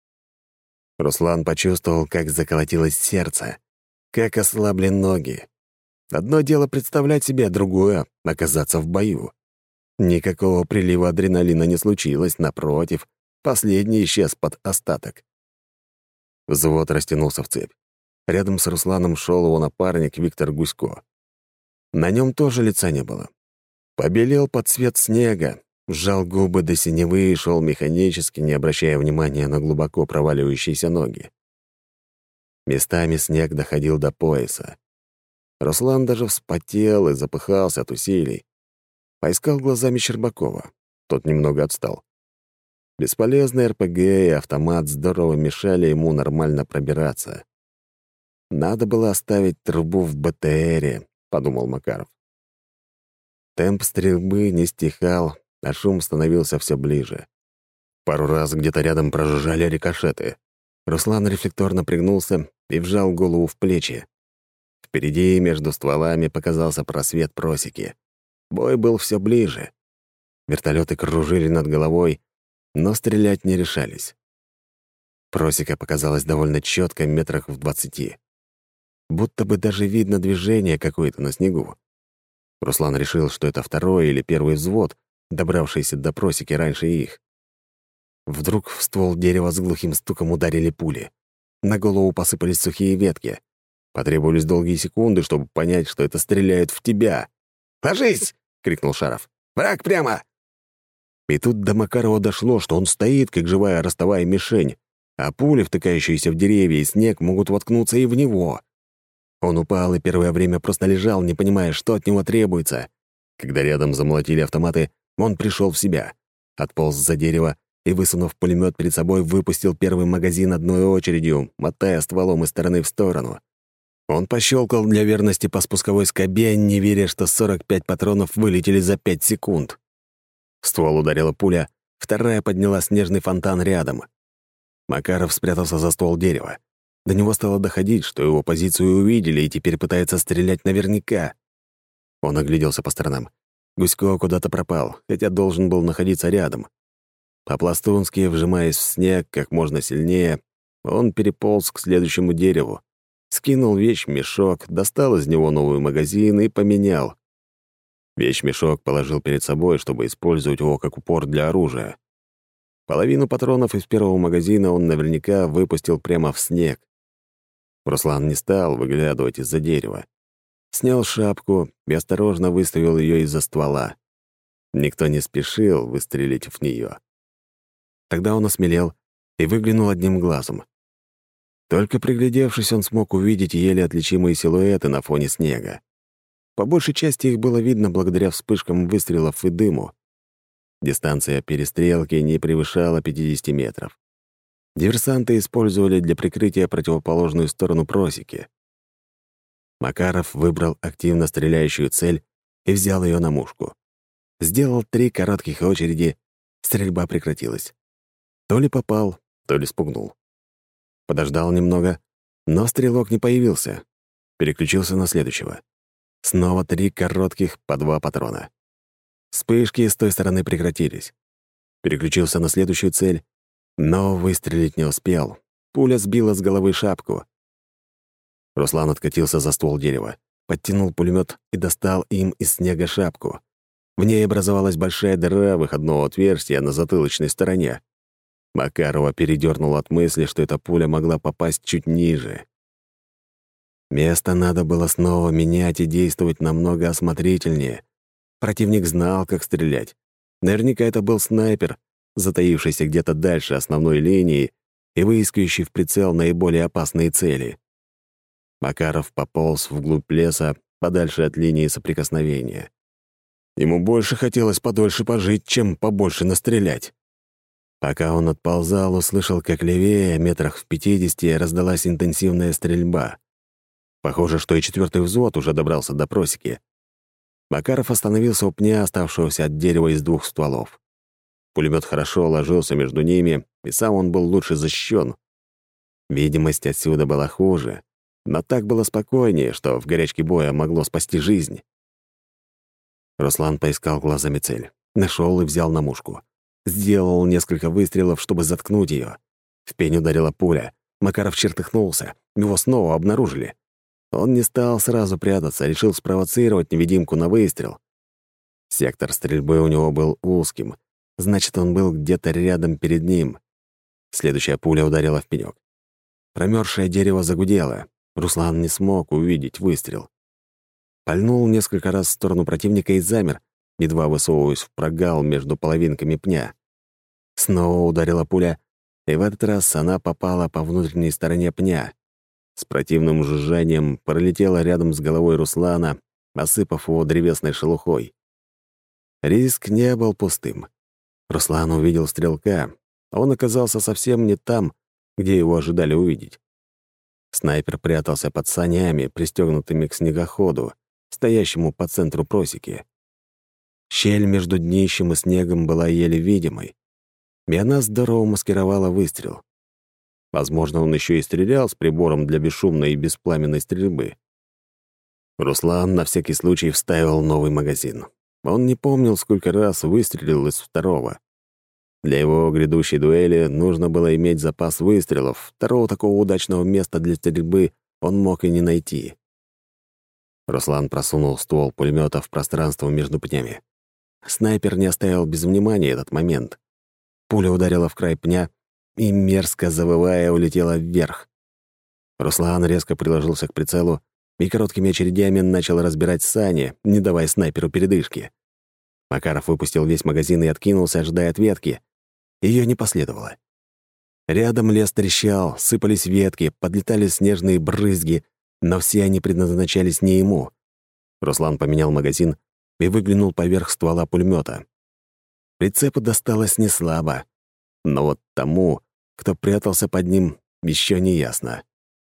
Руслан почувствовал, как заколотилось сердце, как ослабли ноги. Одно дело представлять себе, другое — оказаться в бою. Никакого прилива адреналина не случилось, напротив, последний исчез под остаток. Взвод растянулся в цепь. Рядом с Русланом шел его напарник Виктор Гусько. На нем тоже лица не было. Побелел под цвет снега, сжал губы до синевы и шел механически, не обращая внимания на глубоко проваливающиеся ноги. Местами снег доходил до пояса. Руслан даже вспотел и запыхался от усилий. Поискал глазами Щербакова. Тот немного отстал. Бесполезный РПГ и автомат здорово мешали ему нормально пробираться. «Надо было оставить трубу в БТРе», — подумал Макаров. Темп стрельбы не стихал, а шум становился все ближе. Пару раз где-то рядом прожужжали рикошеты. Руслан рефлекторно пригнулся и вжал голову в плечи. Впереди между стволами показался просвет просеки. Бой был все ближе. Вертолеты кружили над головой, но стрелять не решались. Просека показалась довольно четко, метрах в 20. Будто бы даже видно движение какое-то на снегу. Руслан решил, что это второй или первый взвод, добравшийся до просеки раньше их. Вдруг в ствол дерева с глухим стуком ударили пули. На голову посыпались сухие ветки. Потребовались долгие секунды, чтобы понять, что это стреляют в тебя. «Ложись!» — крикнул Шаров. «Враг прямо!» И тут до Макарова дошло, что он стоит, как живая ростовая мишень, а пули, втыкающиеся в деревья и снег, могут воткнуться и в него. Он упал и первое время просто лежал, не понимая, что от него требуется. Когда рядом замолотили автоматы, он пришел в себя, отполз за дерево и, высунув пулемет перед собой, выпустил первый магазин одной очередью, мотая стволом из стороны в сторону. Он пощелкал для верности по спусковой скобе, не веря, что 45 патронов вылетели за 5 секунд. В ствол ударила пуля, вторая подняла снежный фонтан рядом. Макаров спрятался за ствол дерева. До него стало доходить, что его позицию увидели и теперь пытаются стрелять наверняка. Он огляделся по сторонам. Гусько куда-то пропал, хотя должен был находиться рядом. По-пластунски, вжимаясь в снег как можно сильнее, Он переполз к следующему дереву, скинул вещмешок, достал из него новый магазин и поменял. Вещмешок положил перед собой, чтобы использовать его как упор для оружия. Половину патронов из первого магазина он наверняка выпустил прямо в снег. Руслан не стал выглядывать из-за дерева. Снял шапку и осторожно выставил ее из-за ствола. Никто не спешил выстрелить в нее. Тогда он осмелел и выглянул одним глазом. Только приглядевшись, он смог увидеть еле отличимые силуэты на фоне снега. По большей части их было видно благодаря вспышкам выстрелов и дыму. Дистанция перестрелки не превышала 50 метров. Диверсанты использовали для прикрытия противоположную сторону просеки. Макаров выбрал активно стреляющую цель и взял ее на мушку. Сделал 3 коротких очереди, стрельба прекратилась. То ли попал, то ли спугнул. Подождал немного, но стрелок не появился. Переключился на следующего. Снова 3 коротких по 2 патрона. Вспышки с той стороны прекратились. Переключился на следующую цель, но выстрелить не успел. Пуля сбила с головы шапку. Руслан откатился за ствол дерева, подтянул пулемет и достал им из снега шапку. В ней образовалась большая дыра выходного отверстия на затылочной стороне. Макарова передернула от мысли, что эта пуля могла попасть чуть ниже. Место надо было снова менять и действовать намного осмотрительнее. Противник знал, как стрелять. Наверняка это был снайпер, затаившийся где-то дальше основной линии и выискивающий в прицел наиболее опасные цели. Макаров пополз вглубь леса, подальше от линии соприкосновения. Ему больше хотелось подольше пожить, чем побольше настрелять. Пока он отползал, услышал, как левее, метрах в 50, раздалась интенсивная стрельба. Похоже, что и 4-й взвод уже добрался до просеки. Макаров остановился у пня, оставшегося от дерева из 2 стволов. Пулемет хорошо ложился между ними, и сам он был лучше защищен. Видимость отсюда была хуже, но так было спокойнее, что в горячке боя могло спасти жизнь. Руслан поискал глазами цель, нашел и взял на мушку. Сделал несколько выстрелов, чтобы заткнуть ее. В пень ударила пуля. Макаров чертыхнулся. Его снова обнаружили. Он не стал сразу прятаться, решил спровоцировать невидимку на выстрел. Сектор стрельбы у него был узким. Значит, он был где-то рядом перед ним. Следующая пуля ударила в пенёк. Промёрзшее дерево загудело. Руслан не смог увидеть выстрел. Пальнул несколько раз в сторону противника и замер, едва высовываясь в прогал между половинками пня. Снова ударила пуля, и в этот раз она попала по внутренней стороне пня. С противным жужжанием пролетела рядом с головой Руслана, осыпав его древесной шелухой. Риск не был пустым. Руслан увидел стрелка, а он оказался совсем не там, где его ожидали увидеть. Снайпер прятался под санями, пристегнутыми к снегоходу, стоящему по центру просеки. Щель между днищем и снегом была еле видимой, и она здорово маскировала выстрел. Возможно, он еще и стрелял с прибором для бесшумной и беспламенной стрельбы. Руслан на всякий случай вставил новый магазин. Он не помнил, сколько раз выстрелил из второго. Для его грядущей дуэли нужно было иметь запас выстрелов. Второго такого удачного места для стрельбы он мог и не найти. Руслан просунул ствол пулемета в пространство между пнями. Снайпер не оставил без внимания этот момент. Пуля ударила в край пня и, мерзко завывая, улетела вверх. Руслан резко приложился к прицелу и короткими очередями начал разбирать сани, не давая снайперу передышки. Макаров выпустил весь магазин и откинулся, ожидая ответки. Ее не последовало. Рядом лес трещал, сыпались ветки, подлетали снежные брызги, но все они предназначались не ему. Руслан поменял магазин и выглянул поверх ствола пулемета. Прицепу досталось неслабо, но вот тому, кто прятался под ним, еще не ясно.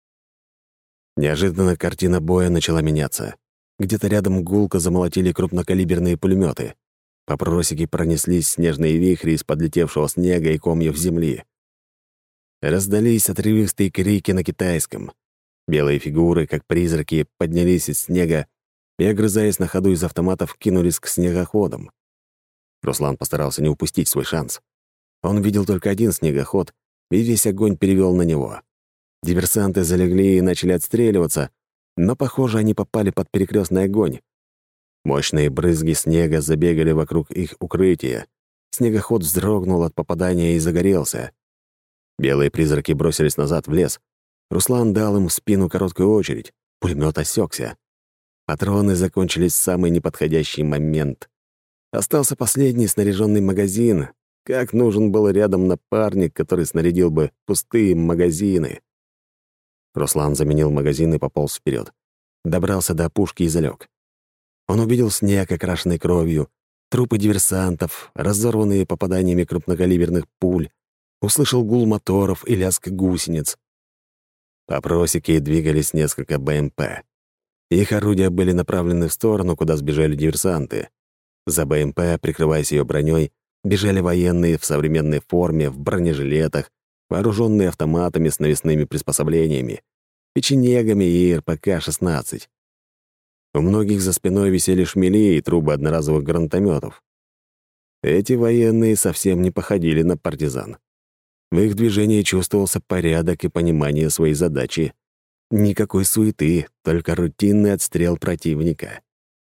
Неожиданно картина боя начала меняться. Где-то рядом гулко замолотили крупнокалиберные пулеметы. По просеке пронеслись снежные вихри из подлетевшего снега и комьев земли. Раздались отрывистые крики на китайском. Белые фигуры, как призраки, поднялись из снега и, огрызаясь на ходу из автоматов, кинулись к снегоходам. Руслан постарался не упустить свой шанс. Он видел только один снегоход, и весь огонь перевел на него. Диверсанты залегли и начали отстреливаться, но, похоже, они попали под перекрестный огонь. Мощные брызги снега забегали вокруг их укрытия. Снегоход вздрогнул от попадания и загорелся. Белые призраки бросились назад в лес. Руслан дал им в спину короткую очередь. Пулемет осекся. Патроны закончились в самый неподходящий момент. Остался последний снаряженный магазин. Как нужен был рядом напарник, который снарядил бы пустые магазины. Руслан заменил магазин и пополз вперед. Добрался до опушки и залег. Он увидел снег, окрашенный кровью, трупы диверсантов, разорванные попаданиями крупнокалиберных пуль, услышал гул моторов и лязг гусениц. По просеке двигались несколько БМП. Их орудия были направлены в сторону, куда сбежали диверсанты. За БМП, прикрываясь ее броней, бежали военные в современной форме, в бронежилетах, вооруженные автоматами с навесными приспособлениями, печенегами и РПК-16. У многих за спиной висели шмели и трубы одноразовых гранатометов. Эти военные совсем не походили на партизан. В их движении чувствовался порядок и понимание своей задачи. Никакой суеты, только рутинный отстрел противника.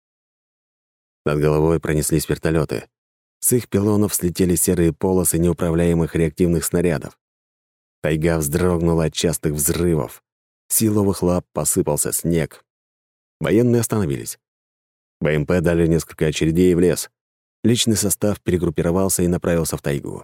Над головой пронеслись вертолеты. С их пилонов слетели серые полосы неуправляемых реактивных снарядов. Тайга вздрогнула от частых взрывов. С силовых лап посыпался снег. Военные остановились. БМП дали несколько очередей в лес. Личный состав перегруппировался и направился в тайгу.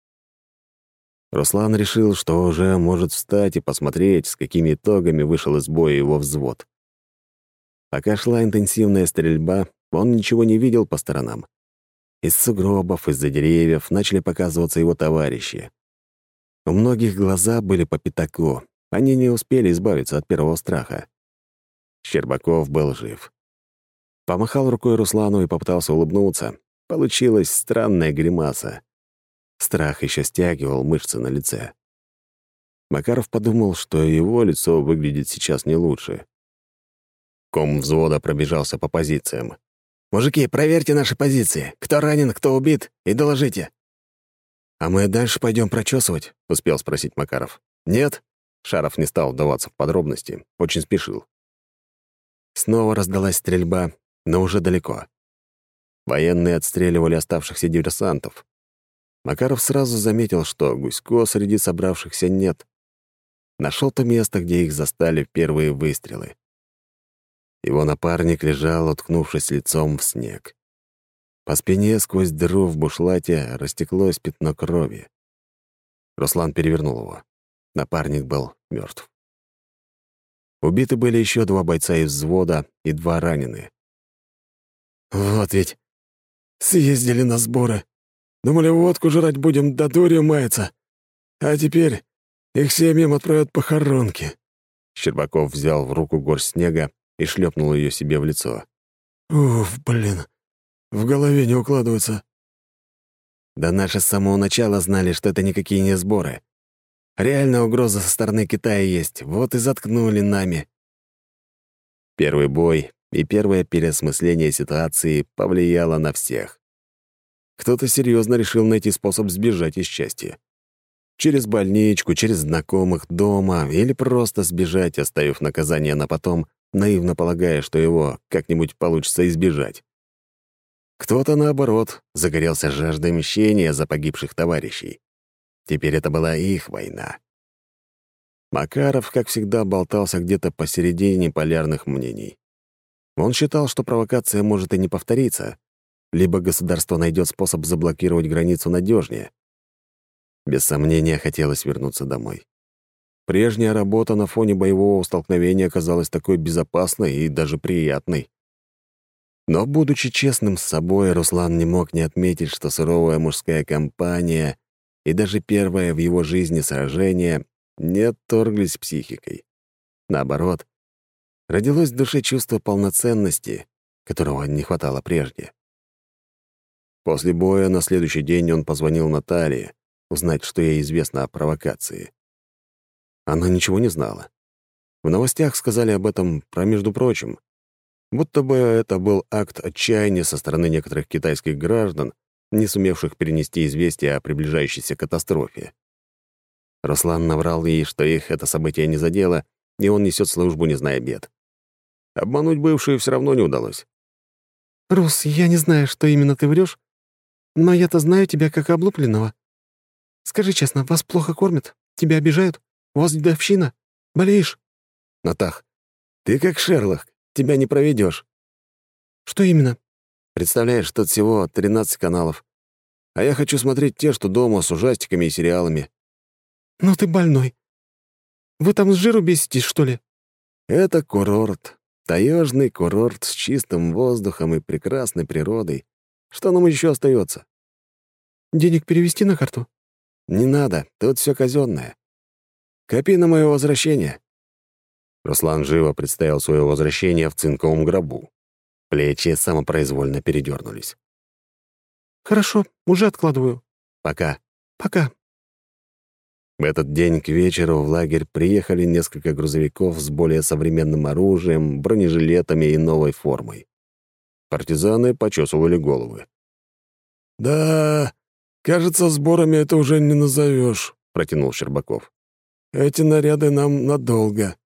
Руслан решил, что уже может встать и посмотреть, с какими итогами вышел из боя его взвод. Пока шла интенсивная стрельба, он ничего не видел по сторонам. Из сугробов, из-за деревьев начали показываться его товарищи. У многих глаза были по пятаку. Они не успели избавиться от первого страха. Щербаков был жив. Помахал рукой Руслану и попытался улыбнуться. Получилась странная гримаса. Страх еще стягивал мышцы на лице. Макаров подумал, что его лицо выглядит сейчас не лучше. Ком взвода пробежался по позициям. «Мужики, проверьте наши позиции. Кто ранен, кто убит, и доложите». «А мы дальше пойдем прочесывать?» — успел спросить Макаров. «Нет?» — Шаров не стал вдаваться в подробности. Очень спешил. Снова раздалась стрельба, но уже далеко. Военные отстреливали оставшихся диверсантов. Макаров сразу заметил, что Гусько среди собравшихся нет. Нашел то место, где их застали первые выстрелы. Его напарник лежал, уткнувшись лицом в снег. По спине сквозь дыру в бушлате растеклось пятно крови. Руслан перевернул его. Напарник был мертв. Убиты были еще 2 бойца из взвода и 2 раненые. «Вот ведь съездили на сборы. Думали, водку жрать будем, да дурью маяться. А теперь их семьям отправят похоронки». Щербаков взял в руку горсть снега и шлепнул ее себе в лицо. «Уф, блин, в голове не укладывается». «Да наши с самого начала знали, что это никакие не сборы. Реальная угроза со стороны Китая есть, вот и заткнули нами». Первый бой и первое переосмысление ситуации повлияло на всех. Кто-то серьезно решил найти способ сбежать из части. Через больничку, через знакомых дома или просто сбежать, оставив наказание на потом, наивно полагая, что его как-нибудь получится избежать. Кто-то, наоборот, загорелся жаждой мщения за погибших товарищей. Теперь это была их война. Макаров, как всегда, болтался где-то посередине полярных мнений. Он считал, что провокация может и не повториться, либо государство найдет способ заблокировать границу надежнее. Без сомнения, хотелось вернуться домой. Прежняя работа на фоне боевого столкновения оказалась такой безопасной и даже приятной. Но, будучи честным с собой, Руслан не мог не отметить, что суровая мужская компания и даже первое в его жизни сражение не отторглись психикой. Наоборот, родилось в душе чувство полноценности, которого не хватало прежде. После боя на следующий день он позвонил Наталье, узнать, что ей известно о провокации. Она ничего не знала. В новостях сказали об этом про «между прочим», будто бы это был акт отчаяния со стороны некоторых китайских граждан, не сумевших перенести известие о приближающейся катастрофе. Руслан наврал ей, что их это событие не задело, и он несет службу, не зная бед. Обмануть бывшую все равно не удалось. «Рус, я не знаю, что именно ты врешь, но я-то знаю тебя как облупленного. Скажи честно, вас плохо кормят? Тебя обижают? У вас дедовщина? Болеешь?» «Натах, ты как Шерлок, тебя не проведешь. «Что именно?» Представляешь, тут всего 13 каналов. А я хочу смотреть те, что дома, с ужастиками и сериалами». «Ну ты больной. Вы там с жиру беситесь, что ли?» Это курорт. Таежный курорт с чистым воздухом и прекрасной природой. Что нам еще остается? «Денег перевести на карту?» Не надо, тут все казенное. Копи на мое возвращение. Руслан живо представил свое возвращение в цинковом гробу. Плечи самопроизвольно передернулись. «Хорошо, уже откладываю. Пока. Пока». В этот день к вечеру в лагерь приехали несколько грузовиков с более современным оружием, бронежилетами и новой формой. Партизаны почесывали головы. «Да, кажется, сборами это уже не назовешь», — Протянул Щербаков. «Эти наряды нам надолго».